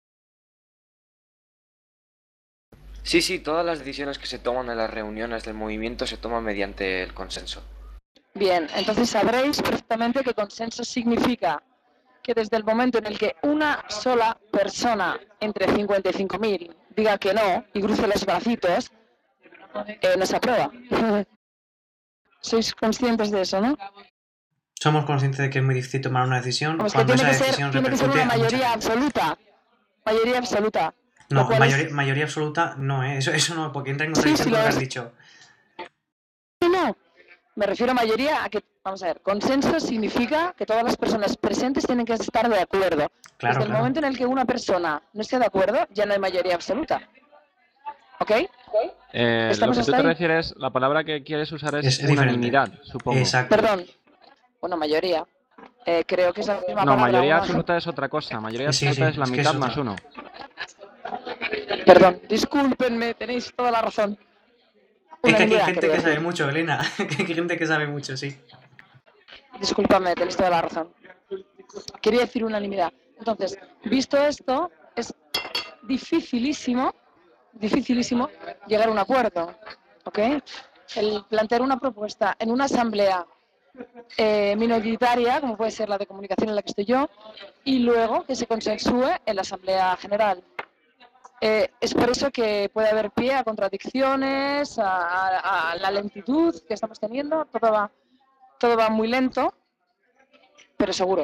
Sí, sí, todas las decisiones que se toman en las reuniones del movimiento se toman mediante el consenso. Bien, entonces sabréis perfectamente que consenso significa que desde el momento en el que una sola persona entre 55.000 diga que no y cruce los bracitos, no se aprueba. Sois conscientes de eso, ¿no? Somos conscientes de que es muy difícil tomar una decisión Pues que cuando tiene esa que ser, decisión tiene que ser repercute una a mucha mayoría gente. absoluta. Mayoría absoluta. Lo No, cual es... mayoría absoluta no, ¿eh? Eso no, porque entra en Sí, contradicción sí con lo lo que has es. dicho. No, me refiero a mayoría a que, vamos a ver, consenso significa que todas las personas presentes tienen que estar de acuerdo. Claro, Desde el claro. momento en el que una persona no esté de acuerdo, ya no hay mayoría absoluta. ¿Ok? Lo ¿Estamos que tú hasta te ahí? refieres, la palabra que quieres usar es Es diferente. unanimidad, supongo. Exacto. Perdón. Bueno, mayoría. Creo que es la misma No, palabra. mayoría Una... absoluta es otra cosa. Mayoría Sí, absoluta sí, es la es que es mitad más otra. uno. Perdón, discúlpenme, tenéis toda la razón. Es que aquí hay Unanimidad, gente quería que sabe decir. mucho, Elena. Que hay gente que sabe mucho, sí. Discúlpame, tenéis toda la razón. Quería decir unanimidad. Entonces, visto esto, es dificilísimo llegar a un acuerdo, ¿ok? El plantear una propuesta en una asamblea minoritaria, como puede ser la de comunicación en la que estoy yo, y luego que se consensúe en la asamblea general. Es por eso que puede haber pie a contradicciones, a la lentitud que estamos teniendo, todo va muy lento, pero seguro.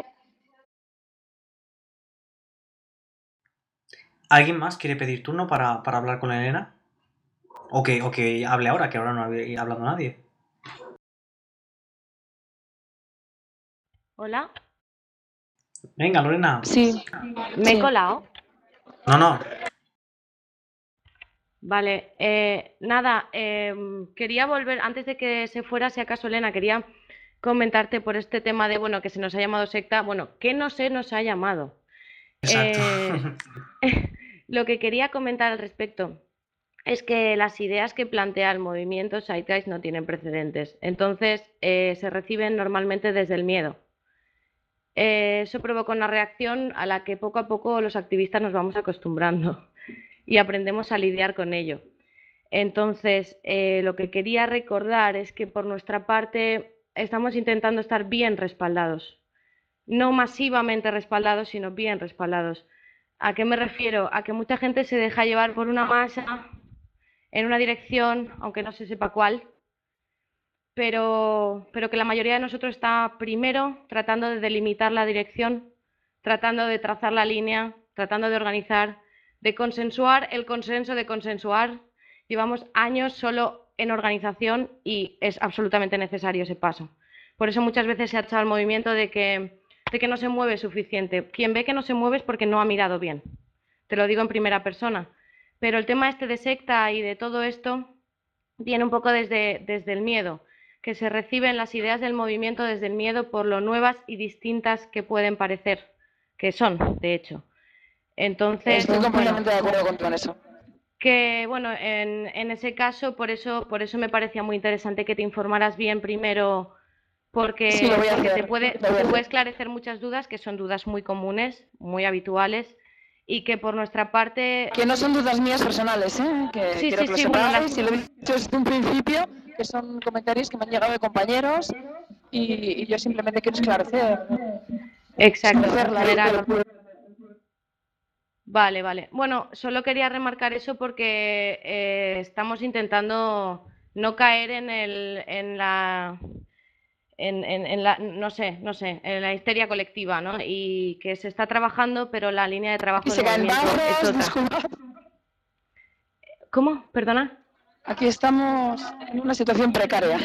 ¿Alguien más quiere pedir turno para hablar con Elena? O que hable ahora, que ahora no había hablado nadie. Hola, Venga, Lorena. Sí, ¿me he sí. colado? No. Vale, nada, quería volver, antes de que se fuera, si acaso, Elena, quería comentarte por este tema de, bueno, que se nos ha llamado secta, bueno, que no se nos ha llamado. Exacto. Lo que quería comentar al respecto es que las ideas que plantea el movimiento Zeitgeist no tienen precedentes, entonces se reciben normalmente desde el miedo. Eso provoca una reacción a la que poco a poco los activistas nos vamos acostumbrando y aprendemos a lidiar con ello. Entonces, lo que quería recordar es que por nuestra parte estamos intentando estar bien respaldados, no masivamente respaldados, sino bien respaldados. ¿A qué me refiero? A que mucha gente se deja llevar por una masa en una dirección, aunque no se sepa cuál, pero que la mayoría de nosotros está primero tratando de delimitar la dirección, tratando de trazar la línea, tratando de organizar, de consensuar el consenso de consensuar. Llevamos años solo en organización y es absolutamente necesario ese paso. Por eso muchas veces se ha echado el movimiento de que no se mueve suficiente. Quien ve que no se mueve es porque no ha mirado bien. Te lo digo en primera persona. Pero el tema este de secta y de todo esto viene un poco desde el miedo, que se reciben las ideas del movimiento desde el miedo por lo nuevas y distintas que pueden parecer, que son, de hecho. Entonces, Estoy completamente bueno, de acuerdo con eso. que bueno, en ese caso, por eso me parecía muy interesante que te informaras bien primero, porque, Sí, lo voy a porque hacer. te puede esclarecer muchas dudas, que son dudas muy comunes, muy habituales, y que por nuestra parte... Que no son dudas mías personales, ¿eh? Que Sí, quiero sí, que lo sí, bueno, sepáis, y lo he dicho desde un principio, que son comentarios que me han llegado de compañeros y yo simplemente quiero esclarecer. exacto, en Esclarecer la general. duda. Vale, vale. Bueno, solo quería remarcar eso porque estamos intentando no caer no sé, en la histeria colectiva, ¿no? Y que se está trabajando, pero la línea de trabajo Aquí del se caen movimiento es vasos, otra. disculpad. ¿Cómo? ¿Perdona? Aquí estamos en una situación precaria.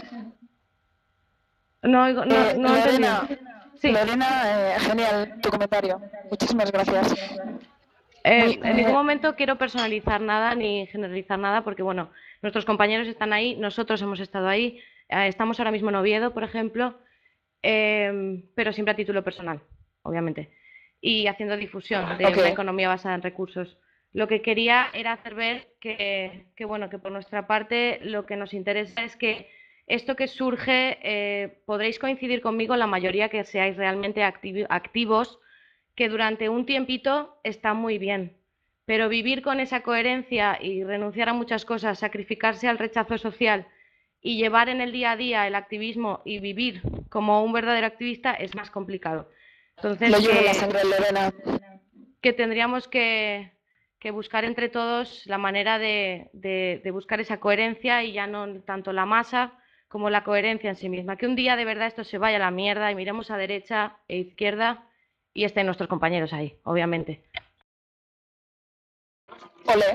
No oigo, no he entendido. Lorena, Sí. Genial tu comentario. Muchísimas gracias. En ningún momento quiero personalizar nada ni generalizar nada porque, bueno, nuestros compañeros están ahí, nosotros hemos estado ahí, estamos ahora mismo en Oviedo, por ejemplo, pero siempre a título personal, obviamente, y haciendo difusión de una economía basada en recursos. Lo que quería era hacer ver que, bueno, que por nuestra parte lo que nos interesa es que esto que surge, podréis coincidir conmigo la mayoría que seáis realmente activos, que durante un tiempito está muy bien, pero vivir con esa coherencia y renunciar a muchas cosas, sacrificarse al rechazo social y llevar en el día a día el activismo y vivir como un verdadero activista es más complicado. Entonces, Lo llevo en la sangre, Lorena. Que tendríamos que buscar entre todos la manera de buscar esa coherencia y ya no tanto la masa como la coherencia en sí misma. Que un día de verdad esto se vaya a la mierda y miremos a derecha e izquierda y estén nuestros compañeros ahí, obviamente. Ole.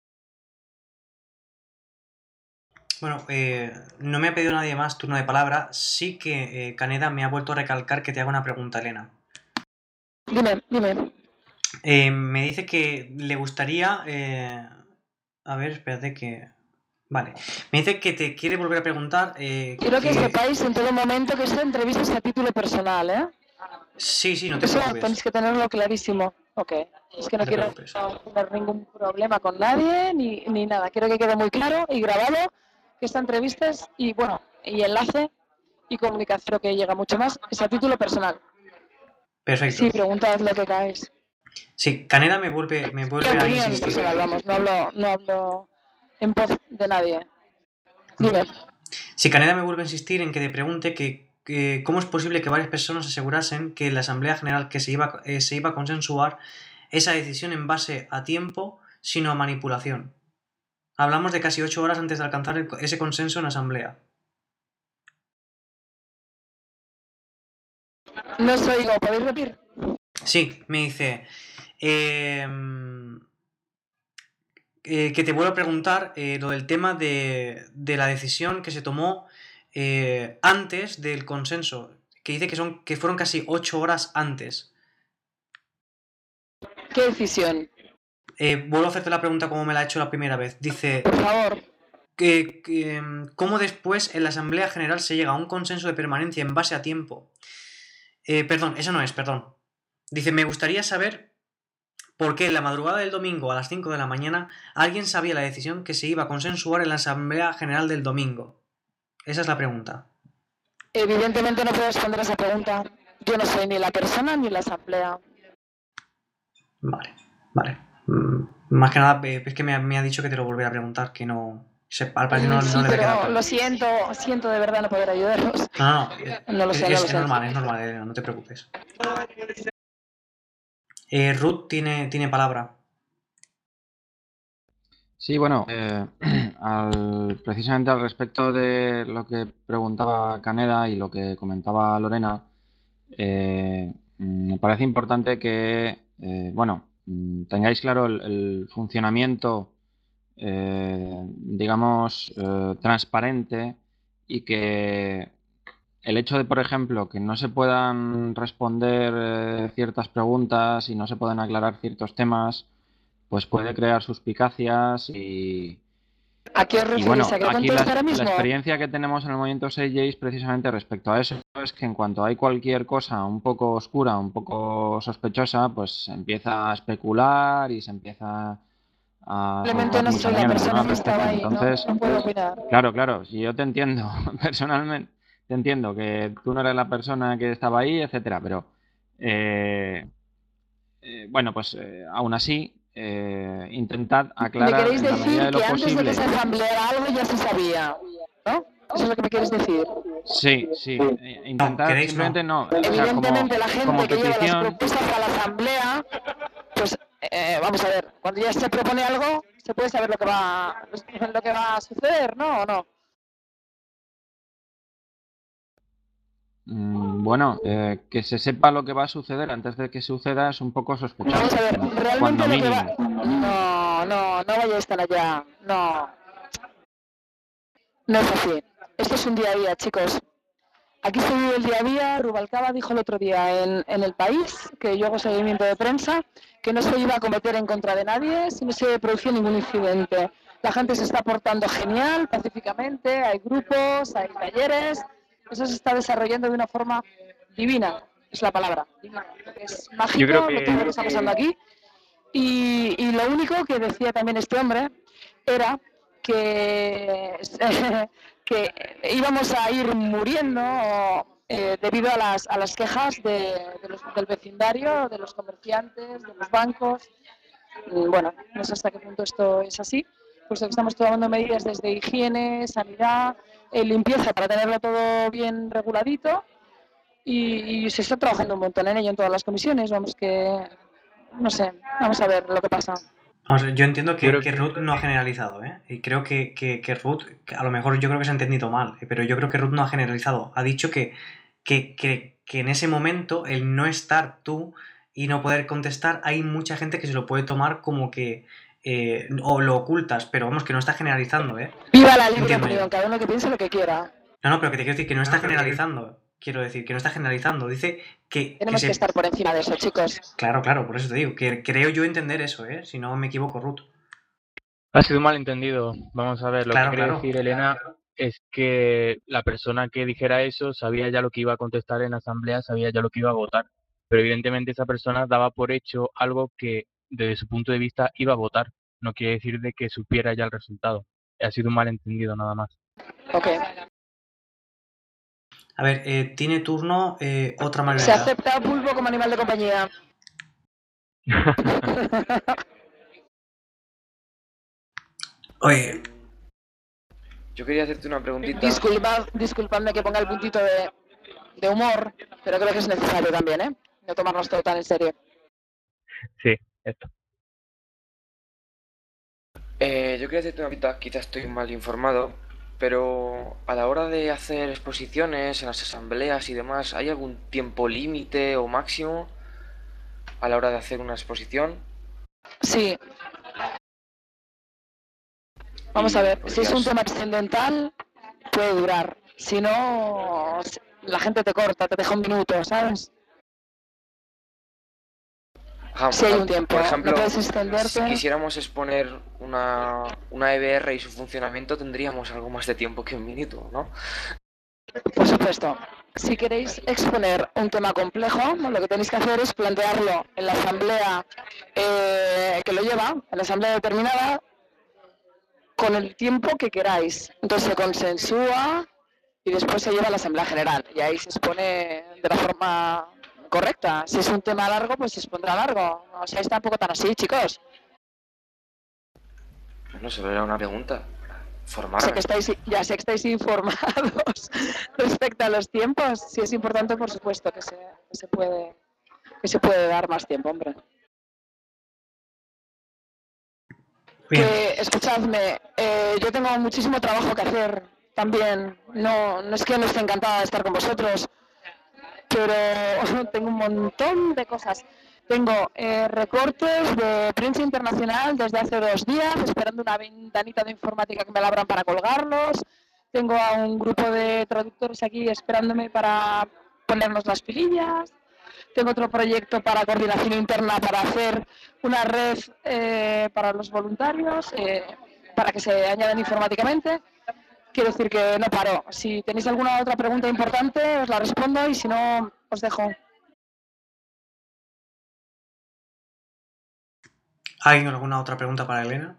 Bueno, no me ha pedido nadie más turno de palabra. Sí que Caneda me ha vuelto a recalcar que te haga una pregunta, Elena. Dime. Me dice que le gustaría... a ver, espérate que... Vale. Me dice que te quiere volver a preguntar... Quiero que sepáis en todo momento que esta entrevista es a título personal, ¿eh? Sí, no te Eso preocupes. tenéis que tenerlo clarísimo. Ok. Es que no quiero tener ningún problema con nadie ni nada. Quiero que quede muy claro y grabado que esta entrevista es, y bueno, y enlace y comunicación que llega mucho más, es a título personal. Perfecto. Sí, preguntad lo que queráis. Sí, Caneda me vuelve a insistir. Personal, vamos, no hablo en voz de nadie. Dime. Sí, Caneda me vuelve a insistir en que te pregunte que cómo es posible que varias personas asegurasen que la Asamblea General que se iba a consensuar esa decisión en base a tiempo, sino a manipulación. Hablamos de casi 8 horas antes de alcanzar ese consenso en la Asamblea. No os oigo, ¿podéis repetir? Sí, me dice... que te vuelvo a preguntar lo del tema de la decisión que se tomó antes del consenso, que dice que fueron casi 8 horas antes. ¿Qué decisión? Vuelvo a hacerte la pregunta como me la ha hecho la primera vez. Dice... Por favor. ¿Cómo después en la Asamblea General se llega a un consenso de permanencia en base a tiempo? Perdón, eso no es, perdón. Dice, me gustaría saber por qué en la madrugada del domingo a las 5 de la mañana alguien sabía la decisión que se iba a consensuar en la Asamblea General del domingo. Esa es la pregunta. Evidentemente no puedo responder a esa pregunta. Yo no soy ni la persona ni la Asamblea. Vale. Más que nada, es que me ha dicho que te lo volverá a preguntar, que no... Al parecer no le pero queda. Lo siento de verdad no poder ayudaros. No lo sé. Es normal, no te preocupes. Ruth tiene palabra. Sí, bueno, precisamente al respecto de lo que preguntaba Caneda y lo que comentaba Lorena, me parece importante que, tengáis claro el funcionamiento, digamos, transparente, y que el hecho de, por ejemplo, que no se puedan responder ciertas preguntas y no se puedan aclarar ciertos temas, pues puede crear suspicacias y... ¿A qué os referís? Bueno, ¿A qué aquí contesto ahora mismo? la experiencia que tenemos en el movimiento 6J precisamente respecto a eso es que en cuanto hay cualquier cosa un poco oscura, un poco sospechosa, pues se empieza a especular y se empieza a... Simplemente no soy la persona que estaba ahí, entonces, no puedo opinar. Claro, si yo te entiendo personalmente, te entiendo que tú no eres la persona que estaba ahí, etcétera, pero aún así, intentad aclarar me queréis en la medida de decir lo que antes de posible. que se asambleara algo ya se sabía, ¿no? Eso es lo que me quieres decir. Sí, intentar simplemente no. Evidentemente la gente que lleva las petición... propuestas a la asamblea, pues vamos a ver, cuando ya se propone algo, se puede saber lo que va a suceder, ¿no? ¿O no? Bueno, que se sepa lo que va a suceder antes de que suceda es un poco sospechoso. Vamos a ver, realmente cuando lo que mínimo. No vayáis tan allá, no es así. Esto es un día a día, chicos. Aquí se vive el día a día. Rubalcaba dijo el otro día en El País, que yo hago seguimiento de prensa, que no se iba a cometer en contra de nadie si no se producía ningún incidente. La gente se está portando genial, pacíficamente, hay grupos, hay talleres, eso se está desarrollando de una forma divina, es la palabra. Es mágico todo lo que está pasando aquí. Y lo único que decía también este hombre era que que íbamos a ir muriendo debido a las quejas del vecindario, de los comerciantes, de los bancos. Y bueno, no sé hasta qué punto esto es así, puesto que estamos tomando medidas desde higiene, sanidad, limpieza para tenerlo todo bien reguladito y se está trabajando un montón en ello en todas las comisiones. Vamos que, no sé, vamos a ver lo que pasa. Vamos, yo entiendo que Creo que- Ruth no ha generalizado, ¿eh? Y creo que Ruth, que a lo mejor yo creo que se ha entendido mal, pero yo creo que Ruth no ha generalizado. Ha dicho que en ese momento, el no estar tú y no poder contestar, hay mucha gente que se lo puede tomar como que o lo ocultas, pero vamos, que no está generalizando, ¿eh? Viva la libre Entiendo opinión, yo. cada uno que piense lo que quiera. No, pero que te quiero decir que no está generalizando. Quiero decir que no está generalizando. Dice que Tenemos que estar por encima de eso, chicos. Claro, por eso te digo, que creo yo entender eso, ¿eh? Si no me equivoco, Ruth. Ha sido un malentendido. Vamos a ver, lo Claro, que quiere claro. decir Elena es que la persona que dijera eso sabía ya lo que iba a contestar en asamblea, sabía ya lo que iba a votar. Pero evidentemente esa persona daba por hecho algo que desde su punto de vista iba a votar. No quiere decir de que supiera ya el resultado. Ha sido un malentendido nada más. Ok. A ver, tiene turno otra Se marioneta. acepta pulpo como animal de compañía. Oye, Yo quería hacerte una preguntita. Disculpadme que ponga el puntito de humor, pero creo que es necesario también, ¿eh? No tomarnos todo tan en serio. Sí, esto. Yo quería hacerte una pregunta, quizás estoy mal informado, pero a la hora de hacer exposiciones en las asambleas y demás, ¿hay algún tiempo límite o máximo a la hora de hacer una exposición? Sí. Vamos a ver, si es un podrías- tema trascendental, puede durar. Si no, la gente te corta, te deja un minuto, ¿sabes? Ajá, Si hay un tiempo, por ejemplo, no puedes extenderte. si quisiéramos exponer una EBR y su funcionamiento, tendríamos algo más de tiempo que un minuto, ¿no? Por supuesto. Si queréis exponer un tema complejo, ¿no? Lo que tenéis que hacer es plantearlo en la asamblea que lo lleva, en la asamblea determinada, con el tiempo que queráis. Entonces se consensúa y después se lleva a la asamblea general. Y ahí se expone de la forma correcta. Si es un tema largo, pues se expondrá largo. No seáis tampoco tan así, chicos. Bueno, solo era una pregunta. Sé Formarme. que estáis informados respecto a los tiempos. Si es importante, por supuesto, que se puede dar más tiempo, hombre. bien. Que, escuchadme, yo tengo muchísimo trabajo que hacer también. No es que no esté encantada de estar con vosotros, pero tengo un montón de cosas. Tengo recortes de prensa internacional desde hace 2 días, esperando una ventanita de informática que me la abran para colgarlos. Tengo a un grupo de traductores aquí esperándome para ponernos las pilillas. Tengo otro proyecto para coordinación interna para hacer una red para los voluntarios, para que se añadan informáticamente. Quiero decir que no paro. Si tenéis alguna otra pregunta importante, os la respondo y si no, os dejo. ¿Hay alguna otra pregunta para Elena?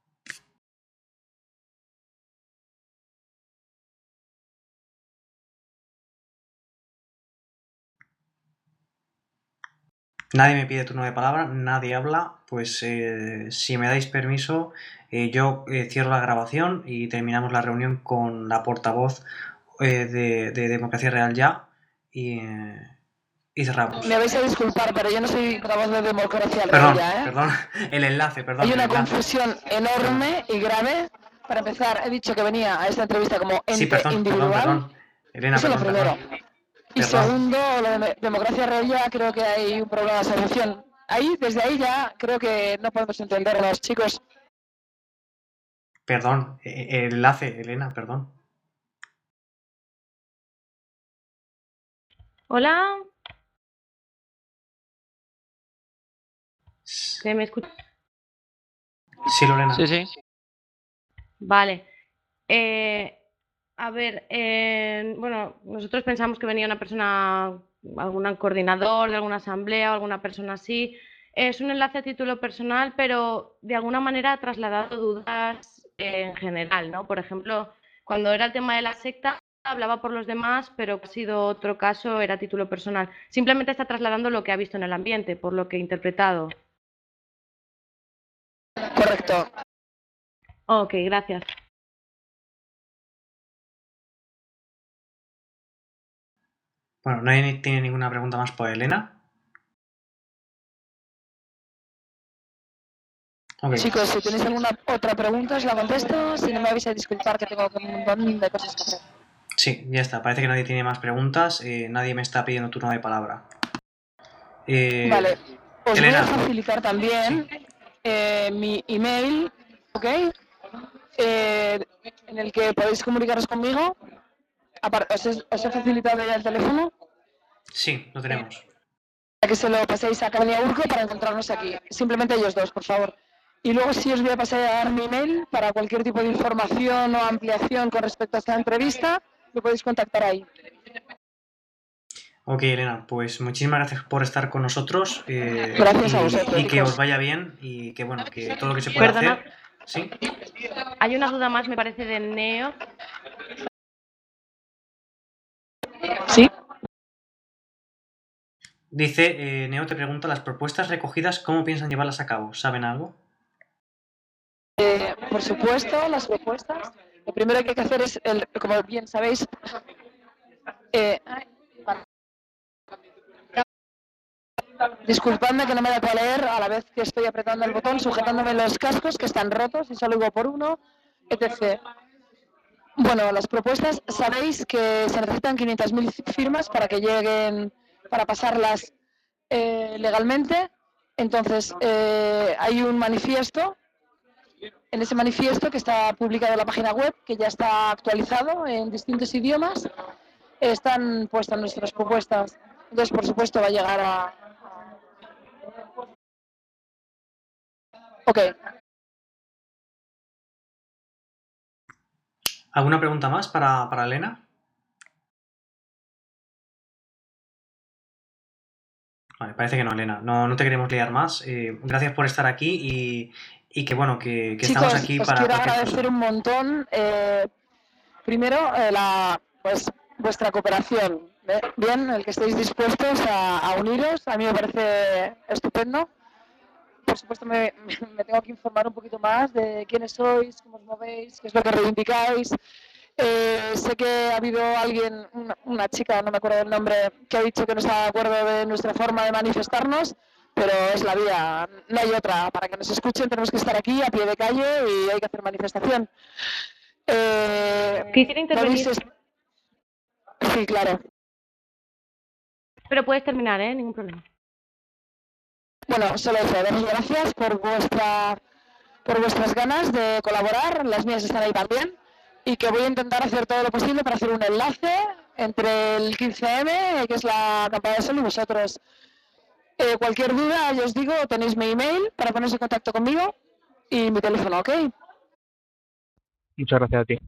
Nadie me pide turno de palabra, nadie habla, pues si me dais permiso, yo cierro la grabación y terminamos la reunión con la portavoz de Democracia Real Ya y cerramos. Me vais a disculpar, pero yo no soy la voz de Democracia Real Perdón, ya, ¿eh? perdón, el enlace, perdón. Hay una el enlace. confusión enorme y grave. Para empezar, he dicho que venía a esta entrevista como ente Sí, perdón, individual. perdón. Elena, Eso es lo perdón, primero. perdón. Y Perdón. segundo, lo de Democracia Real ya creo que hay un problema de asociación. Desde ahí ya creo que no podemos entendernos, chicos. Perdón, el enlace, Elena, perdón. Hola. ¿Se me escucha? Sí, Lorena. Sí, sí. Vale. A ver, bueno, nosotros pensamos que venía una persona, algún coordinador de alguna asamblea o alguna persona así. Es un enlace a título personal, pero de alguna manera ha trasladado dudas en general, ¿no? Por ejemplo, Cuando era el tema de la secta, hablaba por los demás, pero ha sido otro caso, era a título personal. Simplemente está trasladando lo que ha visto en el ambiente, por lo que he interpretado. Correcto. Ok, gracias. Bueno, ¿nadie tiene ninguna pregunta más por Elena? Ok. Chicos, si tenéis alguna otra pregunta, os la contesto. Si no me vais a disculpar, que tengo un montón de cosas que hacer. Sí, ya está. Parece que nadie tiene más preguntas. Nadie me está pidiendo turno de palabra. Vale. Os Elena. voy a facilitar también mi email, ¿ok? En el que podéis comunicaros conmigo. ¿Os he facilitado ya el teléfono? Sí, lo tenemos. Para que se lo paséis a Carolina Urco para encontrarnos aquí. Simplemente ellos dos, por favor. Y luego sí os voy a pasar mi email para cualquier tipo de información o ampliación con respecto a esta entrevista. Lo podéis contactar ahí. Ok, Elena, pues muchísimas gracias por estar con nosotros. Gracias a vosotros, y que chicos. os vaya bien y que bueno, que todo lo que se pueda Perdona. hacer. ¿Sí? Hay una duda más, me parece, de Neo. ¿Sí? Dice, Neo te pregunta, las propuestas recogidas, ¿cómo piensan llevarlas a cabo? ¿Saben algo? Por supuesto, las propuestas. Lo primero que hay que hacer es, como bien sabéis, disculpadme que no me da para leer a la vez que estoy apretando el botón, sujetándome los cascos que están rotos y solo iba por uno, etc. Bueno, las propuestas, sabéis que se necesitan 500.000 firmas para que lleguen, para pasarlas legalmente. Entonces, hay un manifiesto. En ese manifiesto que está publicado en la página web, que ya está actualizado en distintos idiomas, están puestas nuestras propuestas. Entonces, por supuesto, va a llegar a... Ok. ¿Alguna pregunta más para Elena? Vale, parece que no, Elena. No te queremos liar más. Gracias por estar aquí y que bueno, que Chicos, estamos aquí os para quiero cualquier agradecer cosa. un montón, primero, vuestra cooperación. Bien, el que estéis dispuestos a uniros, a mí me parece estupendo. Por supuesto, me tengo que informar un poquito más de quiénes sois, cómo os movéis, qué es lo que reivindicáis. Sé que ha habido alguien, una chica, no me acuerdo del nombre, que ha dicho que no está de acuerdo de nuestra forma de manifestarnos, pero es la vida, no hay otra. Para que nos escuchen tenemos que estar aquí a pie de calle y hay que hacer manifestación. Quisiera intervenir. Sí, claro. Pero puedes terminar, ningún problema. Bueno, solo eso, daros gracias por vuestras ganas de colaborar, las mías están ahí también, y que voy a intentar hacer todo lo posible para hacer un enlace entre el 15M, que es la campaña de Sol, y vosotros. Cualquier duda, ya os digo, tenéis mi email para ponerse en contacto conmigo y mi teléfono, ¿ok? Muchas gracias a ti.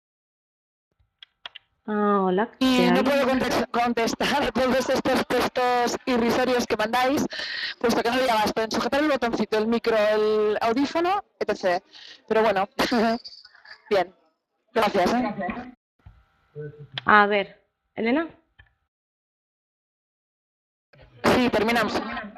Hola. Y no puedo contestar todos estos textos irrisorios que mandáis, puesto que no ya basta en sujetar el botoncito, el micro, el audífono, etc. Pero bueno, bien. Gracias. A ver, Elena. Sí, terminamos.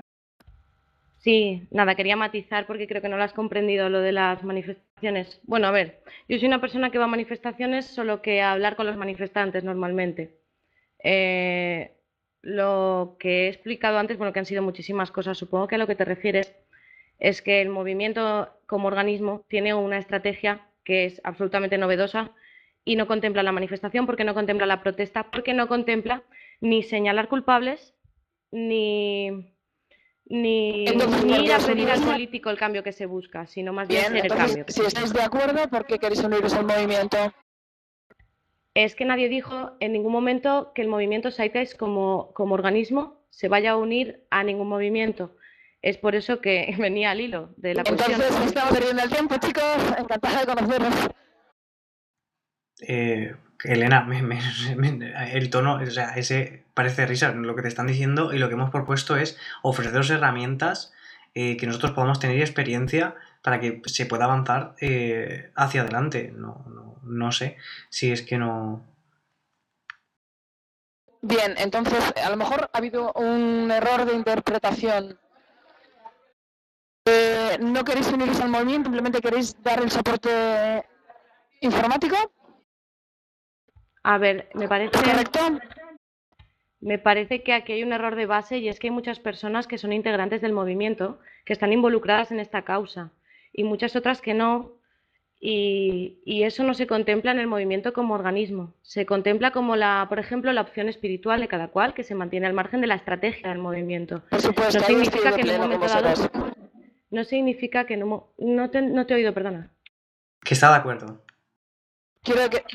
Sí, nada, quería matizar porque creo que no lo has comprendido lo de las manifestaciones. Bueno, a ver, yo soy una persona que va a manifestaciones, solo que a hablar con los manifestantes normalmente. Lo que he explicado antes, bueno, que han sido muchísimas cosas, supongo que a lo que te refieres es que el movimiento como organismo tiene una estrategia que es absolutamente novedosa y no contempla la manifestación, porque no contempla la protesta, porque no contempla ni señalar culpables, ni ir a pedir al político el cambio que se busca, sino más bien ser el cambio. Si estáis de acuerdo, ¿por qué queréis uniros al movimiento? Es que nadie dijo en ningún momento que el movimiento Zeitgeist como organismo se vaya a unir a ningún movimiento. Es por eso que venía al hilo de la cuestión. Entonces, estamos perdiendo el tiempo, chicos. Encantada de conoceros. Elena, el tono, o sea, ese parece risa. Lo que te están diciendo y lo que hemos propuesto es ofreceros herramientas que nosotros podamos tener experiencia para que se pueda avanzar hacia adelante. No sé si es que no... Bien, entonces a lo mejor ha habido un error de interpretación. ¿No queréis uniros al movimiento? ¿Simplemente queréis dar el soporte informático? A ver, ¿Correcto? me parece que aquí hay un error de base y es que hay muchas personas que son integrantes del movimiento, que están involucradas en esta causa y muchas otras que no. Y eso no se contempla en el movimiento como organismo. Se contempla como, por ejemplo, la opción espiritual de cada cual, que se mantiene al margen de la estrategia del movimiento. Por supuesto, No ahí significa estoy que de en un pleno con momento dado... vosotros. No significa que no te he oído, perdona. Que está de acuerdo. Quiero que...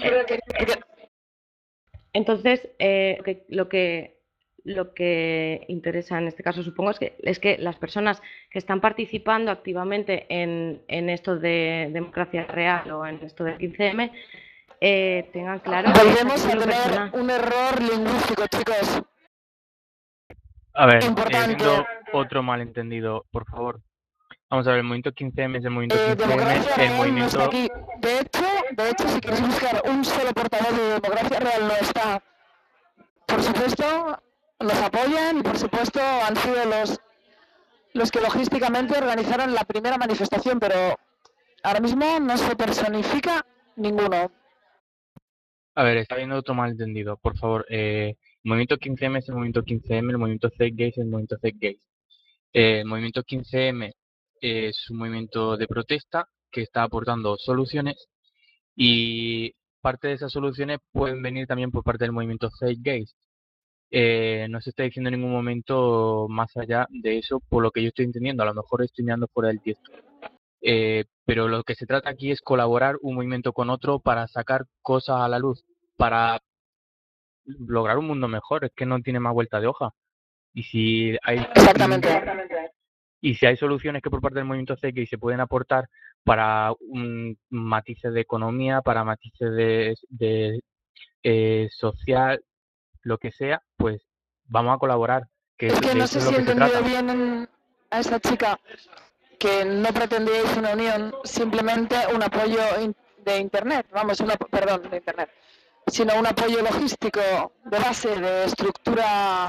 Entonces, lo que interesa en este caso, supongo, es que las personas que están participando activamente en esto de democracia real o en esto del 15M tengan claro que es a Volvemos a título tener personal. un error lingüístico, chicos. A ver, Importante. siendo otro malentendido, por favor. Vamos a ver, el movimiento 15M es el movimiento 15M, Democracia el Real no está movimiento... aquí. De hecho, si queréis buscar un solo portavoz de Democracia Real no está. Por supuesto, nos apoyan y por supuesto han sido los que logísticamente organizaron la primera manifestación, pero ahora mismo no se personifica ninguno. A ver, está habiendo otro malentendido, por favor. El movimiento 15M es el movimiento 15M, el movimiento Z-Gays es el movimiento Z-Gays. El movimiento 15M es un movimiento de protesta que está aportando soluciones y parte de esas soluciones pueden venir también por parte del movimiento Z-Gays. No se está diciendo en ningún momento más allá de eso, por lo que yo estoy entendiendo. A lo mejor estoy mirando fuera del texto. Pero lo que se trata aquí es colaborar un movimiento con otro para sacar cosas a la luz, para lograr un mundo mejor. Es que no tiene más vuelta de hoja. Y si hay Exactamente. y si hay soluciones que por parte del movimiento CX se pueden aportar para matices de economía, para matices de social, lo que sea, pues vamos a colaborar. Que Es que de no eso sé es si lo he que se entendido trata. bien a esta chica, que no pretendíais una unión, simplemente un apoyo de Internet, de Internet, sino un apoyo logístico de base, de estructura.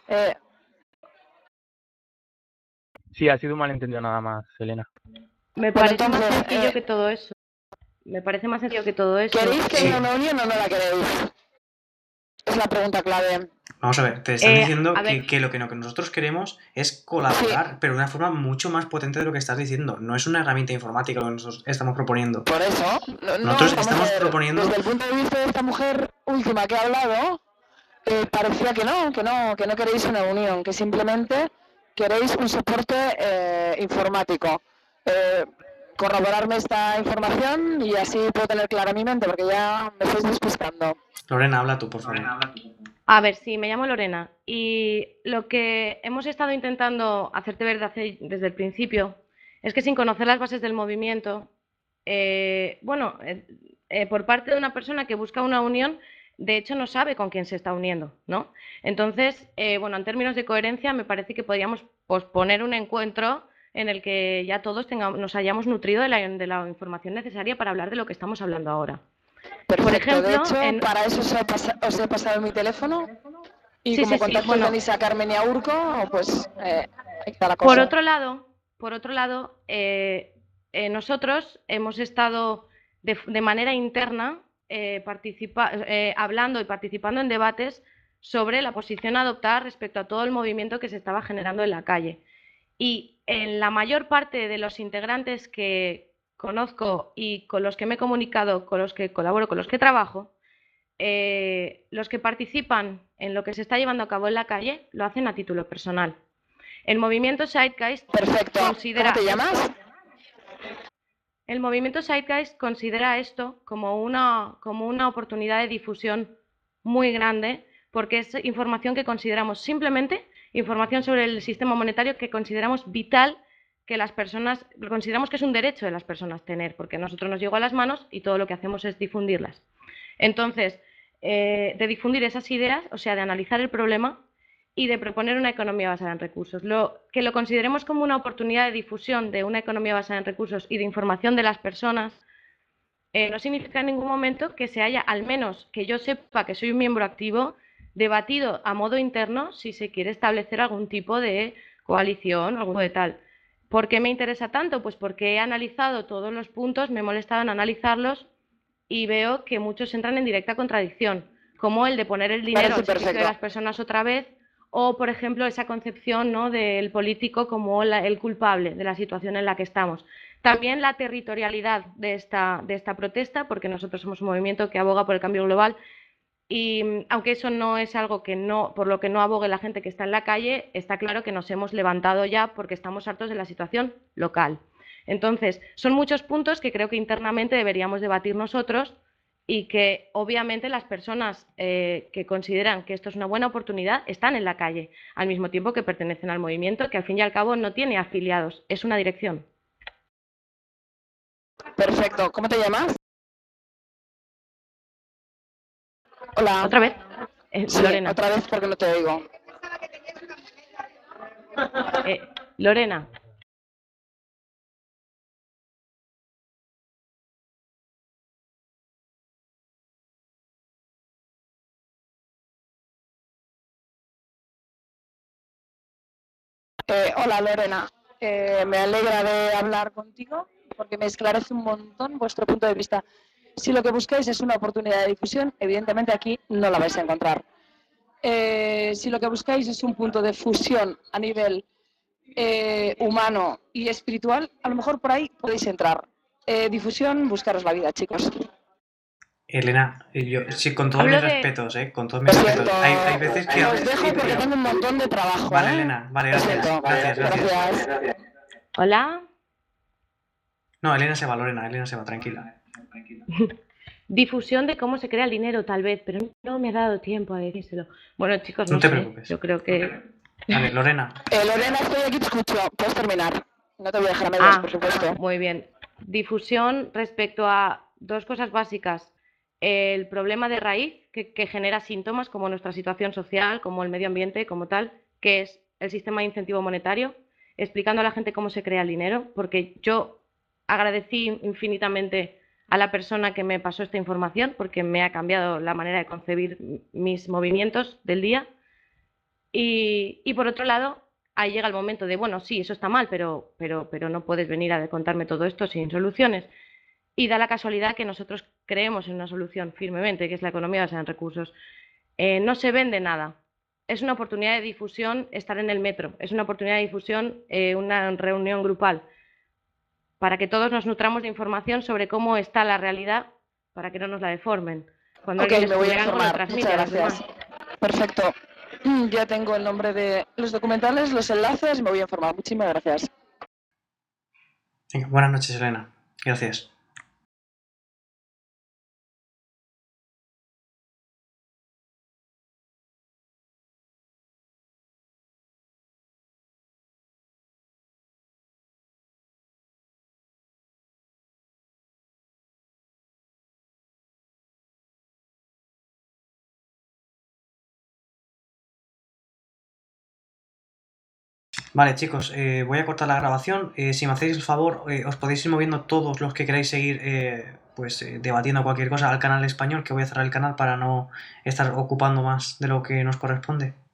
Sí, ha sido un malentendido nada más, Elena. Me Bueno, parece más entonces, sencillo que todo eso. Me parece más sencillo que todo eso. ¿queréis que haya una unión o no la queréis? Es la pregunta clave. Vamos a ver, te están diciendo a ver. que lo que nosotros queremos es colaborar, pero de una forma mucho más potente de lo que estás diciendo. No es una herramienta informática lo que nosotros estamos proponiendo. Por eso, Nosotros vamos estamos a ver, proponiendo... desde el punto de vista de esta mujer última que ha hablado, parecía que no queréis una unión, que simplemente queréis un soporte informático. Corroborarme esta información y así puedo tener clara mi mente, porque ya me estáis despistando. Lorena, habla tú, por favor. A ver, sí, me llamo Lorena y lo que hemos estado intentando hacerte ver desde el principio es que sin conocer las bases del movimiento, por parte de una persona que busca una unión, de hecho no sabe con quién se está uniendo, ¿no? Entonces, en términos de coherencia me parece que podríamos posponer un encuentro en el que ya todos nos hayamos nutrido de la información necesaria para hablar de lo que estamos hablando ahora. Perfecto. Por ejemplo, de hecho, para eso os he pasado mi teléfono y como contacto tenéis a Carmen y a Urco, pues ahí está la cosa. Por otro lado, nosotros hemos estado de manera interna hablando y participando en debates sobre la posición a adoptar respecto a todo el movimiento que se estaba generando en la calle. Y en la mayor parte de los integrantes que conozco y con los que me he comunicado, con los que colaboro, con los que trabajo, los que participan en lo que se está llevando a cabo en la calle lo hacen a título personal. El movimiento Zeitgeist considera... ¿Cómo te llamas? El movimiento Zeitgeist considera esto como una oportunidad de difusión muy grande, porque es información que consideramos simplemente información sobre el sistema monetario que consideramos vital, que las personas, consideramos que es un derecho de las personas tener, porque a nosotros nos llegó a las manos y todo lo que hacemos es difundirlas. Entonces, de difundir esas ideas, o sea, de analizar el problema y de proponer una economía basada en recursos. Que lo consideremos como una oportunidad de difusión de una economía basada en recursos y de información de las personas no significa en ningún momento que se haya, al menos que yo sepa que soy un miembro activo, debatido a modo interno si se quiere establecer algún tipo de coalición o algo de tal. ¿Por qué me interesa tanto? Pues porque he analizado todos los puntos, me he molestado en analizarlos y veo que muchos entran en directa contradicción, como el de poner el dinero al servicio de las personas otra vez, o, por ejemplo, esa concepción, ¿no?, del político como el culpable de la situación en la que estamos. También la territorialidad de esta protesta, porque nosotros somos un movimiento que aboga por el cambio global y aunque eso no es algo por lo que no abogue la gente que está en la calle, está claro que nos hemos levantado ya porque estamos hartos de la situación local. Entonces, son muchos puntos que creo que internamente deberíamos debatir nosotros y que obviamente las personas que consideran que esto es una buena oportunidad están en la calle, al mismo tiempo que pertenecen al movimiento, que al fin y al cabo no tiene afiliados, es una dirección. Perfecto. ¿Cómo te llamas? Hola. ¿Otra vez? Sí, Lorena. Otra vez porque no te oigo. Lorena. Hola Lorena, me alegra de hablar contigo porque me esclarece un montón vuestro punto de vista. Si lo que buscáis es una oportunidad de difusión, evidentemente aquí no la vais a encontrar. Si lo que buscáis es un punto de fusión a nivel humano y espiritual, a lo mejor por ahí podéis entrar. Difusión, buscaros la vida, chicos. Elena, yo, sí, con todos mis respetos, con todos mis respetos. Hay veces que... Os dejo porque tengo un montón de trabajo. Vale, Elena, vale, gracias. Hola. No, Elena se va, Lorena, Elena se va, tranquila. Difusión de cómo se crea el dinero, tal vez, pero no me ha dado tiempo a decírselo. Bueno, chicos, no te preocupes. Yo creo que... Vale, Lorena. Lorena, estoy aquí, te escucho. Puedes terminar. No te voy a dejar a medias, por supuesto. Muy bien. Difusión respecto a dos cosas básicas. El problema de raíz que genera síntomas como nuestra situación social, como el medio ambiente, como tal, que es el sistema de incentivo monetario, explicando a la gente cómo se crea el dinero, porque yo agradecí infinitamente a la persona que me pasó esta información, porque me ha cambiado la manera de concebir mis movimientos del día. Y por otro lado, ahí llega el momento de, bueno, sí, eso está mal, pero no puedes venir a contarme todo esto sin soluciones. Y da la casualidad que nosotros creemos en una solución firmemente, que es la economía basada en recursos. No se vende nada. Es una oportunidad de difusión estar en el metro. Es una oportunidad de difusión una reunión grupal. Para que todos nos nutramos de información sobre cómo está la realidad, para que no nos la deformen. Cuando me voy a informar. Muchas gracias. Perfecto. Ya tengo el nombre de los documentales, los enlaces, me voy a informar. Muchísimas gracias. Venga, buenas noches, Elena. Gracias. Vale, chicos, voy a cortar la grabación. Si me hacéis el favor, os podéis ir moviendo todos los que queráis seguir debatiendo cualquier cosa al canal español, que voy a cerrar el canal para no estar ocupando más de lo que nos corresponde.